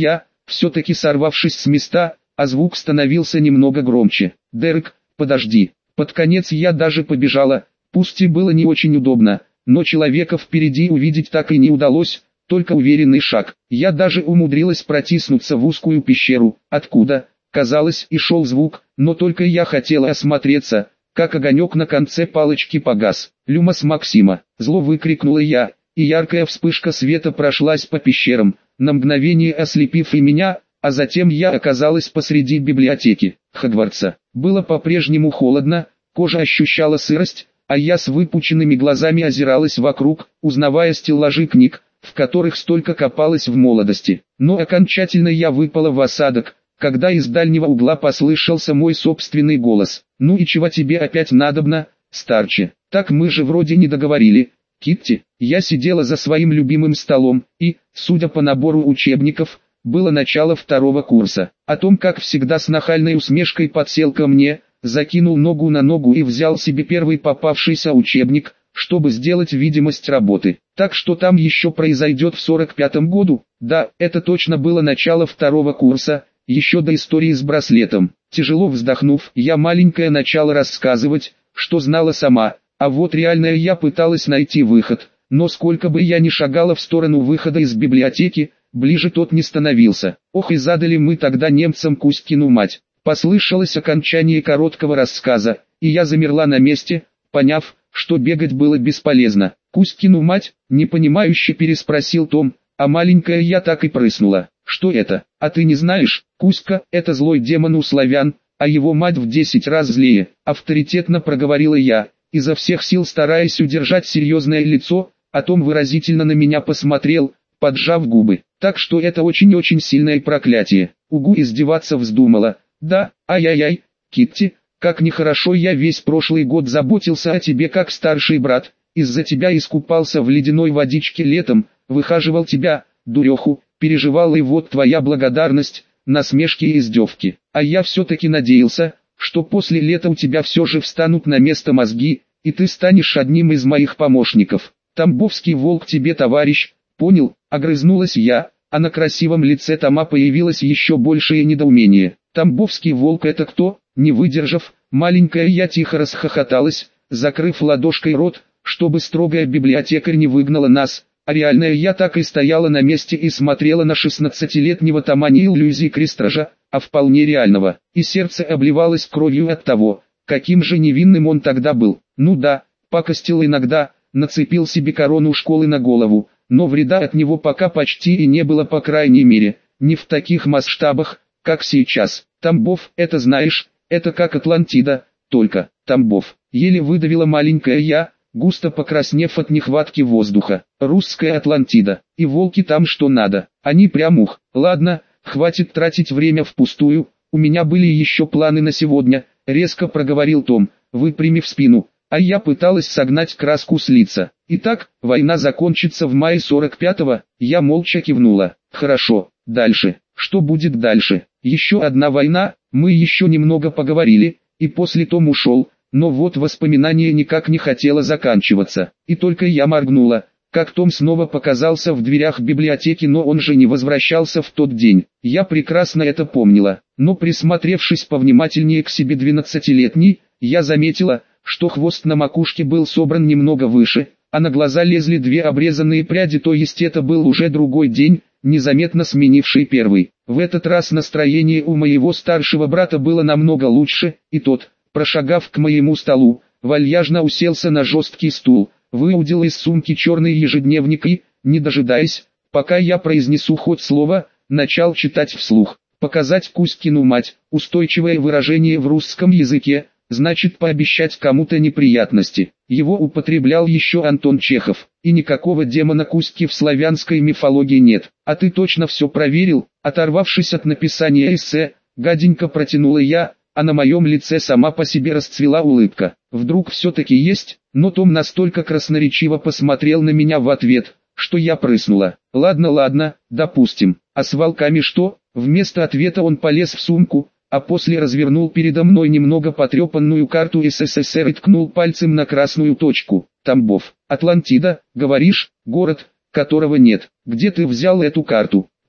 все-таки сорвавшись с места, а звук становился немного громче. «Дерек, подожди». Под конец я даже побежала, пусть и было не очень удобно, но человека впереди увидеть так и не удалось, только уверенный шаг. Я даже умудрилась протиснуться в узкую пещеру, откуда, казалось, и шел звук, но только я хотела осмотреться, как огонек на конце палочки погас. «Люмос Максима!» Зло выкрикнула я, и яркая вспышка света прошлась по пещерам, на мгновение ослепив и меня, а затем я оказалась посреди библиотеки Хогвартса. Было по-прежнему холодно, кожа ощущала сырость, а я с выпученными глазами озиралась вокруг, узнавая стеллажи книг, в которых столько копалось в молодости. Но окончательно я выпала в осадок, когда из дальнего угла послышался мой собственный голос. «Ну и чего тебе опять надобно, старче? Так мы же вроде не договорили, Китти». Я сидела за своим любимым столом, и, судя по набору учебников, было начало 2-го курса. О том, как всегда с нахальной усмешкой подсел ко мне, закинул ногу на ногу и взял себе первый попавшийся учебник, чтобы сделать видимость работы. Так что там еще произойдет в 45-м году? Да, это точно было начало 2-го курса, еще до истории с браслетом. Тяжело вздохнув, я маленькое начала рассказывать, что знала сама, а вот реальное я пыталась найти выход, но сколько бы я ни шагала в сторону выхода из библиотеки, ближе тот не становился. Ох, и задали мы тогда немцам Кузькину мать. Послышалось окончание короткого рассказа, и я замерла на месте, поняв, что бегать было бесполезно. «Кузькину мать?» — непонимающе переспросил Том, а маленькая я так и прыснула. «Что это? А ты не знаешь? Кузька — это злой демон у славян, а его мать в 10 раз злее», — авторитетно проговорила я, изо всех сил стараясь удержать серьезное лицо, а Том выразительно на меня посмотрел, поджав губы. «Так что это очень-очень сильное проклятие». Угу, издеваться вздумала. «Да, ай-яй-яй, Китти, как нехорошо, я весь прошлый год заботился о тебе как старший брат, из-за тебя искупался в ледяной водичке летом, выхаживал тебя, дуреху, переживал, и вот твоя благодарность, насмешки и издевки. А я все-таки надеялся, что после лета у тебя все же встанут на место мозги, и ты станешь одним из моих помощников. Тамбовский волк тебе товарищ, понял?» — огрызнулась я, а на красивом лице Тома появилось еще большее недоумение. «Тамбовский волк — это кто?» Не выдержав, маленькая я тихо расхохоталась, закрыв ладошкой рот, чтобы строгая библиотекарь не выгнала нас, а реальная я так и стояла на месте и смотрела на 16-летнего Тома не иллюзий Крестража, а вполне реального, и сердце обливалось кровью от того, каким же невинным он тогда был. Ну да, пакостил иногда, нацепил себе корону школы на голову, но вреда от него пока почти и не было, по крайней мере, не в таких масштабах, как сейчас. Тамбов, это знаешь, это как Атлантида, только Тамбов. Еле выдавила маленькая я, густо покраснев от нехватки воздуха. Русская Атлантида, и волки там что надо, они прям ух. Ладно, хватит тратить время впустую, у меня были еще планы на сегодня, резко проговорил Том, выпрямив спину, а я пыталась согнать краску с лица. Итак, война закончится в мае 45-го, я молча кивнула. Хорошо, дальше. Что будет дальше? Еще одна война, мы еще немного поговорили, и после Том ушел, но вот воспоминание никак не хотело заканчиваться. И только я моргнула, как Том снова показался в дверях библиотеки, но он же не возвращался в тот день. Я прекрасно это помнила, но присмотревшись повнимательнее к себе 12-летней, я заметила, что хвост на макушке был собран немного выше, а на глаза лезли 2 обрезанные пряди, то есть это был уже другой день, незаметно сменивший первый. В этот раз настроение у моего старшего брата было намного лучше, и тот, прошагав к моему столу, вальяжно уселся на жесткий стул, выудил из сумки черный ежедневник и, не дожидаясь, пока я произнесу хоть слово, начал читать вслух. Показать Кузькину мать, устойчивое выражение в русском языке, значит пообещать кому-то неприятности. Его употреблял еще Антон Чехов, и никакого демона Кузьки в славянской мифологии нет. А ты точно все проверил? Оторвавшись от написания эссе, гаденько протянула я, а на моем лице сама по себе расцвела улыбка. Вдруг все-таки есть, но Том настолько красноречиво посмотрел на меня в ответ, что я прыснула. Ладно, допустим. А с волками что? Вместо ответа он полез в сумку, а после развернул передо мной немного потрепанную карту СССР и ткнул пальцем на красную точку. Тамбов. Атлантида, говоришь, город, которого нет. Где ты взял эту карту?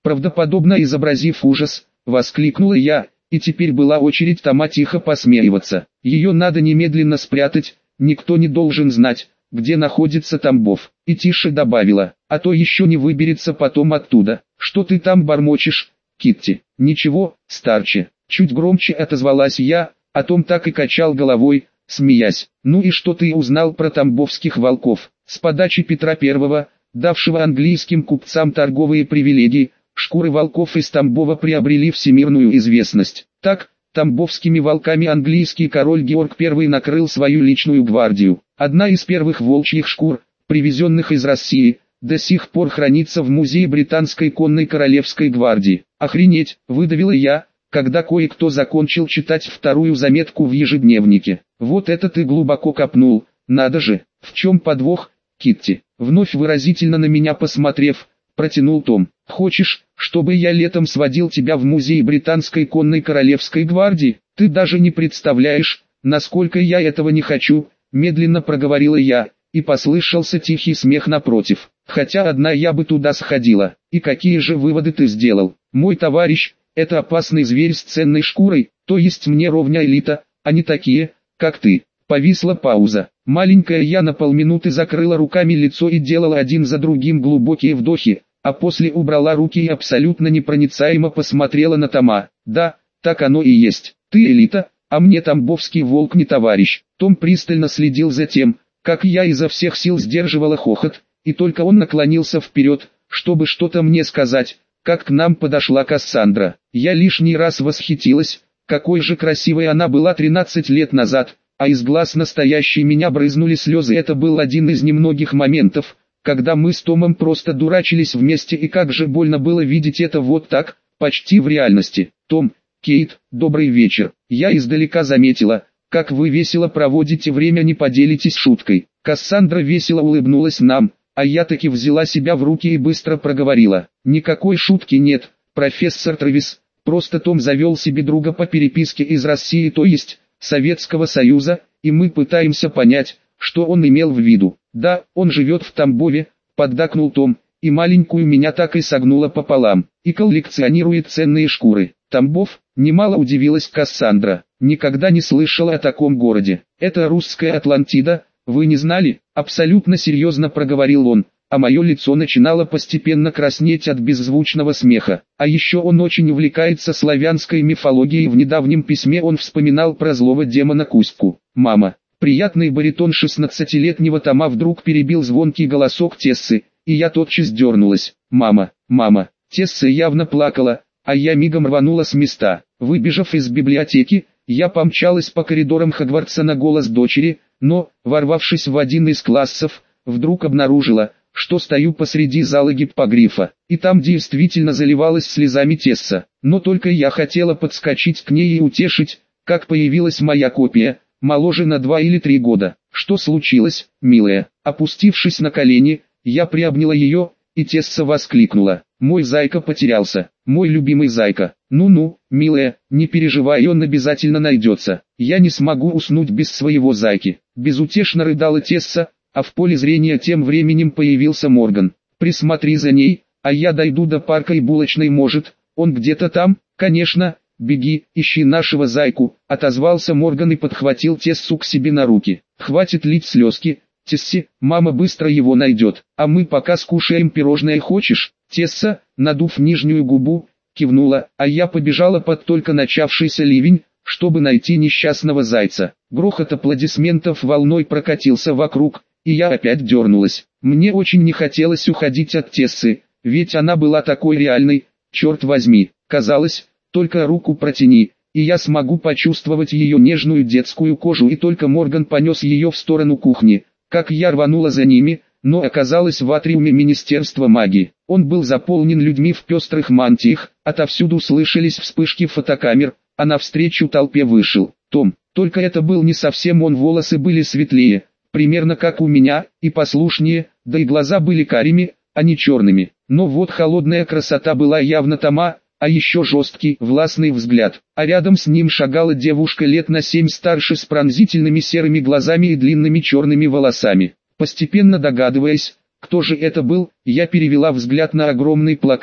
Правдоподобно изобразив ужас, воскликнула я, и теперь была очередь Тома тихо посмеиваться. Ее надо немедленно спрятать, никто не должен знать, где находится Тамбов. И тише добавила, а то еще не выберется потом оттуда. Что ты там бормочешь, Китти? Ничего, старче. Чуть громче отозвалась я, а Том так и качал головой, смеясь. Ну и что ты узнал про тамбовских волков? С подачи Петра I, давшего английским купцам торговые привилегии, шкуры волков из Тамбова приобрели всемирную известность. Так, тамбовскими волками английский король Георг I накрыл свою личную гвардию. Одна из первых волчьих шкур, привезенных из России, до сих пор хранится в музее британской конной королевской гвардии. Охренеть, выдавила я, когда кое-кто закончил читать вторую заметку в ежедневнике. Вот это ты глубоко копнул, надо же, в чем подвох, Китти? Вновь выразительно на меня посмотрев, протянул Том. Хочешь, чтобы я летом сводил тебя в музей британской конной королевской гвардии? Ты даже не представляешь, насколько я этого не хочу, медленно проговорила я, и послышался тихий смех напротив. Хотя одна я бы туда сходила. И какие же выводы ты сделал? Мой товарищ, это опасный зверь с ценной шкурой, то есть мне ровня элита, а не такие, как ты. Повисла пауза. Маленькая я на полминуты закрыла руками лицо и делала один за другим глубокие вдохи, а после убрала руки и абсолютно непроницаемо посмотрела на Тома. Да, так оно и есть. Ты элита, а мне тамбовский волк не товарищ. Том пристально следил за тем, как я изо всех сил сдерживала хохот, и только он наклонился вперед, чтобы что-то мне сказать, как к нам подошла Кассандра. Я лишний раз восхитилась, какой же красивой она была 13 лет назад, а из глаз настоящей меня брызнули слезы. Это был один из немногих моментов, когда мы с Томом просто дурачились вместе, и как же больно было видеть это вот так, почти в реальности. Том, Кейт, добрый вечер. Я издалека заметила, как вы весело проводите время, не поделитесь шуткой. Кассандра весело улыбнулась нам, а я таки взяла себя в руки и быстро проговорила. Никакой шутки нет, профессор Трэвис, просто Том завел себе друга по переписке из России, то есть Советского Союза, и мы пытаемся понять, что он имел в виду. Да, он живет в Тамбове, поддакнул Том, и маленькую меня так и согнуло пополам, и коллекционирует ценные шкуры. Тамбов, немало удивилась Кассандра, никогда не слышала о таком городе. Это русская Атлантида, вы не знали? Абсолютно серьезно проговорил он, а мое лицо начинало постепенно краснеть от беззвучного смеха. А еще он очень увлекается славянской мифологией. В недавнем письме он вспоминал про злого демона Кузьку. Мама. Приятный баритон 16-летнего Тома вдруг перебил звонкий голосок Тессы, и я тотчас дернулась. Мама, мама. Тесса явно плакала, а я мигом рванула с места. Выбежав из библиотеки, я помчалась по коридорам Хогвартса на голос дочери, но, ворвавшись в один из классов, вдруг обнаружила, что стою посреди зала гиппогрифа, и там действительно заливалась слезами Тесса. Но только я хотела подскочить к ней и утешить, как появилась моя копия, моложе на 2 или 3 года. Что случилось, милая? Опустившись на колени, я приобняла ее, и Тесса воскликнула. Мой зайка потерялся, мой любимый зайка. Ну-ну, милая, не переживай, он обязательно найдется. Я не смогу уснуть без своего зайки. Безутешно рыдала Тесса, а в поле зрения тем временем появился Морган. Присмотри за ней, а я дойду до парка и булочной, может, он где-то там? Конечно, беги, ищи нашего зайку, отозвался Морган и подхватил Тессу к себе на руки. Хватит лить слезки, Тесси, мама быстро его найдет, а мы пока скушаем пирожное, хочешь? Тесса, надув нижнюю губу, кивнула, а я побежала под только начавшийся ливень, чтобы найти несчастного зайца. Грохот аплодисментов волной прокатился вокруг, и я опять дернулась. Мне очень не хотелось уходить от Тессы, ведь она была такой реальной, черт возьми. Казалось, только руку протяни, и я смогу почувствовать ее нежную детскую кожу, и только Морган понес ее в сторону кухни, как я рванула за ними, но оказалась в атриуме Министерства магии. Он был заполнен людьми в пестрых мантиях, отовсюду слышались вспышки фотокамер, а навстречу толпе вышел Том. Только это был не совсем он, волосы были светлее, примерно как у меня, и послушнее, да и глаза были карими, а не черными. Но вот холодная красота была явно Тома, а еще жесткий, властный взгляд. А рядом с ним шагала девушка лет на 7 старше с пронзительными серыми глазами и длинными черными волосами. Постепенно догадываясь, кто же это был, я перевела взгляд на огромный плакат,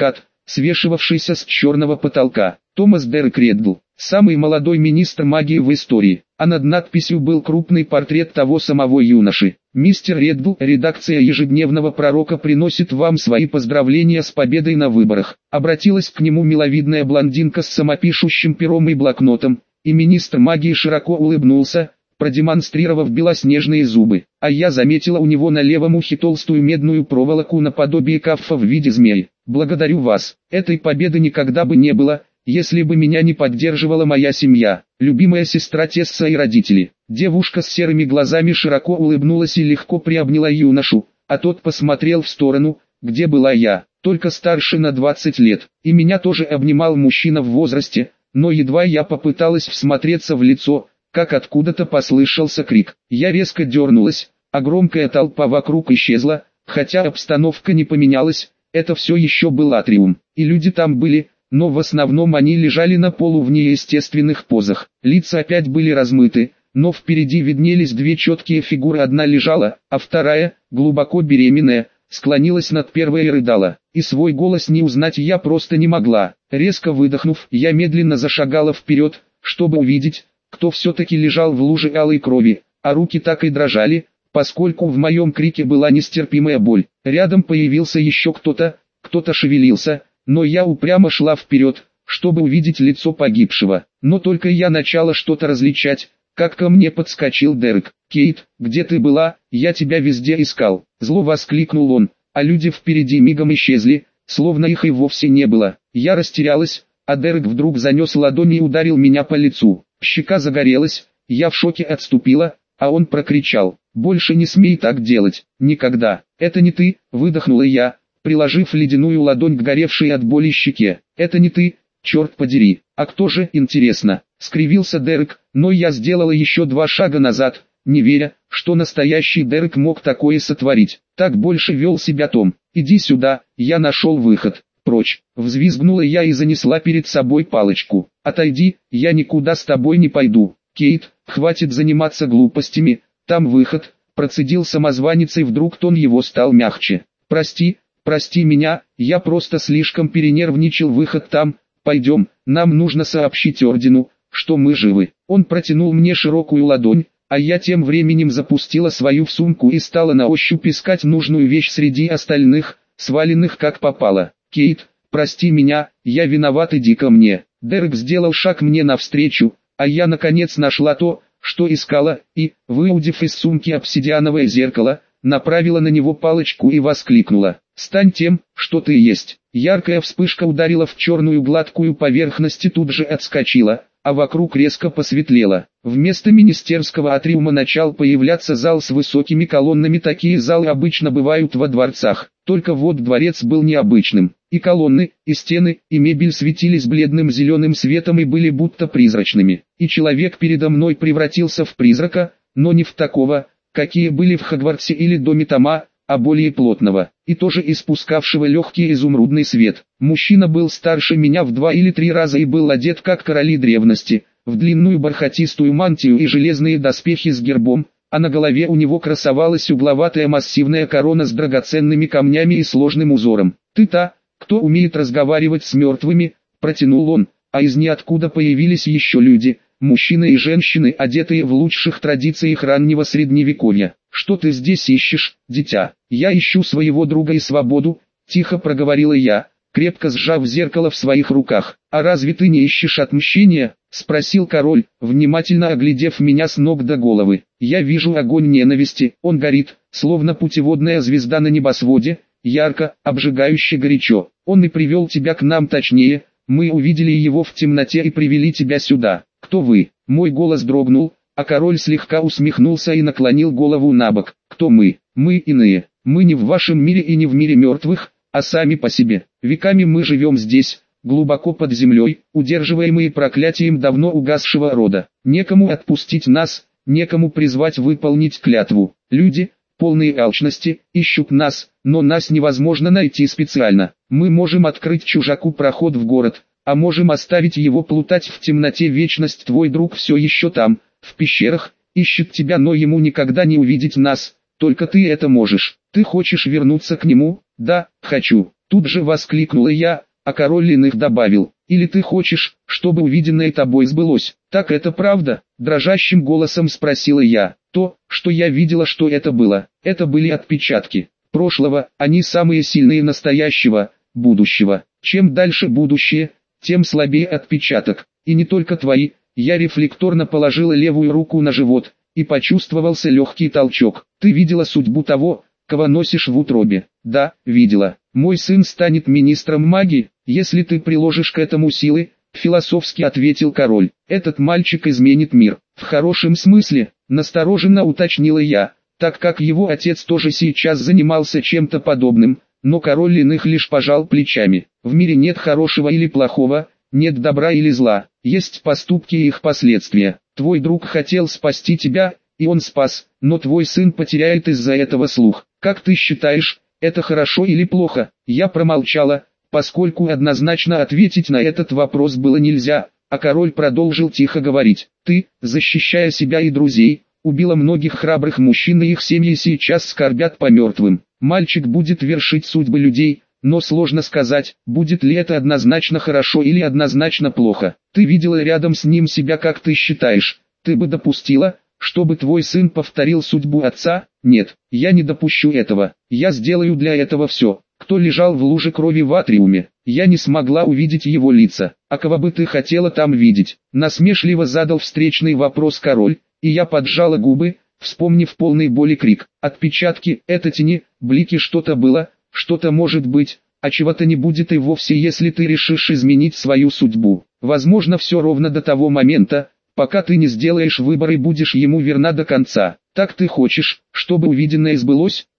свешивавшийся с черного потолка. Томас Дерек Реддл, самый молодой министр магии в истории, а над надписью был крупный портрет того самого юноши. Мистер Реддл, редакция ежедневного пророка приносит вам свои поздравления с победой на выборах. Обратилась к нему миловидная блондинка с самопишущим пером и блокнотом, и министр магии широко улыбнулся, продемонстрировав белоснежные зубы. А я заметила у него на левом ухе толстую медную проволоку наподобие кафа в виде змей. Благодарю вас. Этой победы никогда бы не было, если бы меня не поддерживала моя семья, любимая сестра Тесса и родители. Девушка с серыми глазами широко улыбнулась и легко приобняла юношу, а тот посмотрел в сторону, где была я, только старше на 20 лет. И меня тоже обнимал мужчина в возрасте, но едва я попыталась всмотреться в лицо, как откуда-то послышался крик. Я резко дернулась, а громкая толпа вокруг исчезла, хотя обстановка не поменялась, это все еще был атриум, и люди там были, но в основном они лежали на полу в неестественных позах. Лица опять были размыты, но впереди виднелись две четкие фигуры, одна лежала, а вторая, глубоко беременная, склонилась над первой и рыдала. И свой голос не узнать я просто не могла. Резко выдохнув, я медленно зашагала вперед, чтобы увидеть, кто все-таки лежал в луже алой крови, а руки так и дрожали, поскольку в моем крике была нестерпимая боль. Рядом появился еще кто-то шевелился, но я упрямо шла вперед, чтобы увидеть лицо погибшего. Но только я начала что-то различать, как ко мне подскочил Дерек. «Кейт, где ты была? Я тебя везде искал!» Зло воскликнул он, а люди впереди мигом исчезли, словно их и вовсе не было. Я растерялась, а Дерек вдруг занес ладони и ударил меня по лицу. Щека загорелась, я в шоке отступила, а он прокричал: «Больше не смей так делать, никогда!» «Это не ты!» — выдохнула я, приложив ледяную ладонь к горевшей от боли щеке. «Это не ты, черт подери!» «А кто же, интересно?» — скривился Дерек, но я сделала еще 2 шага назад, не веря, что настоящий Дерек мог такое сотворить. Так больше вел себя Том. «Иди сюда, я нашел выход. Прочь!» — взвизгнула я и занесла перед собой палочку. «Отойди, я никуда с тобой не пойду. Кейт, хватит заниматься глупостями, там выход», — процедил самозванец, и вдруг тон его стал мягче. Прости меня, я просто слишком перенервничал. Выход там, пойдем, нам нужно сообщить ордену, что мы живы». Он протянул мне широкую ладонь, а я тем временем запустила свою в сумку и стала на ощупь искать нужную вещь среди остальных, сваленных как попало. «Кейт, прости меня, я виноват, иди ко мне». Дерек сделал шаг мне навстречу, а я наконец нашла то, что искала, и, выудив из сумки обсидиановое зеркало, направила на него палочку и воскликнула: «Стань тем, что ты есть». Яркая вспышка ударила в черную гладкую поверхность и тут же отскочила, а вокруг резко посветлело. Вместо министерского атриума начал появляться зал с высокими колоннами. Такие залы обычно бывают во дворцах, только вот дворец был необычным. И колонны, и стены, и мебель светились бледным зеленым светом и были будто призрачными. И человек передо мной превратился в призрака, но не в такого, какие были в Хогвартсе или доме Тома, а более плотного, и тоже испускавшего легкий изумрудный свет. Мужчина был старше меня в 2 или 3 раза и был одет как короли древности, в длинную бархатистую мантию и железные доспехи с гербом, а на голове у него красовалась угловатая массивная корона с драгоценными камнями и сложным узором. «Ты та, кто умеет разговаривать с мертвыми», — протянул он, а из ниоткуда появились еще люди, мужчины и женщины, одетые в лучших традициях раннего средневековья. «Что ты здесь ищешь, дитя?» «Я ищу своего друга и свободу», — тихо проговорила я, крепко сжав зеркало в своих руках. «А разве ты не ищешь отмщения?» — спросил король, внимательно оглядев меня с ног до головы. «Я вижу огонь ненависти, он горит, словно путеводная звезда на небосводе, ярко, обжигающе горячо. Он и привел тебя к нам, точнее, мы увидели его в темноте и привели тебя сюда. Кто вы?» Мой голос дрогнул, а король слегка усмехнулся и наклонил голову набок. «Кто мы? Мы иные. Мы не в вашем мире и не в мире мертвых, а сами по себе. Веками мы живем здесь, глубоко под землей, удерживаемые проклятием давно угасшего рода. Некому отпустить нас, некому призвать выполнить клятву. Люди, полные алчности, ищут нас, но нас невозможно найти специально. Мы можем открыть чужаку проход в город, а можем оставить его плутать в темноте вечность. Твой друг все еще там, в пещерах, ищет тебя, но ему никогда не увидеть нас, только ты это можешь. Ты хочешь вернуться к нему?» «Да, хочу», тут же воскликнула я, а король иных добавил: «Или ты хочешь, чтобы увиденное тобой сбылось?» «Так это правда?» – дрожащим голосом спросила я. «То, что я видела, что это было, это были отпечатки прошлого, они самые сильные настоящего, будущего. Чем дальше будущее, тем слабее отпечаток, и не только твои». Я рефлекторно положила левую руку на живот, и почувствовался легкий толчок. «Ты видела судьбу того, кого носишь в утробе?» «Да, видела. Мой сын станет министром магии, если ты приложишь к этому силы», философски ответил король. «Этот мальчик изменит мир». «В хорошем смысле», настороженно уточнила я, так как его отец тоже сейчас занимался чем-то подобным, но король иных лишь пожал плечами. «В мире нет хорошего или плохого, нет добра или зла, есть поступки и их последствия. Твой друг хотел спасти тебя, и он спас, но твой сын потеряет из-за этого слух. Как ты считаешь, это хорошо или плохо?» Я промолчала, поскольку однозначно ответить на этот вопрос было нельзя, а король продолжил тихо говорить. «Ты, защищая себя и друзей, убила многих храбрых мужчин, и их семьи сейчас скорбят по мертвым. Мальчик будет вершить судьбы людей, но сложно сказать, будет ли это однозначно хорошо или однозначно плохо. Ты видела рядом с ним себя, как ты считаешь, ты бы допустила, чтобы твой сын повторил судьбу отца?» «Нет, я не допущу этого. Я сделаю для этого все». «Кто лежал в луже крови в атриуме?» Я не смогла увидеть его лица. «А кого бы ты хотела там видеть?» Насмешливо задал встречный вопрос король, и я поджала губы, вспомнив полный боли крик. «Отпечатки, это тени, блики, что-то было, что-то может быть, а чего-то не будет и вовсе, если ты решишь изменить свою судьбу. Возможно, все ровно до того момента, пока ты не сделаешь выбор и будешь ему верна до конца. Так ты хочешь, чтобы увиденное сбылось?»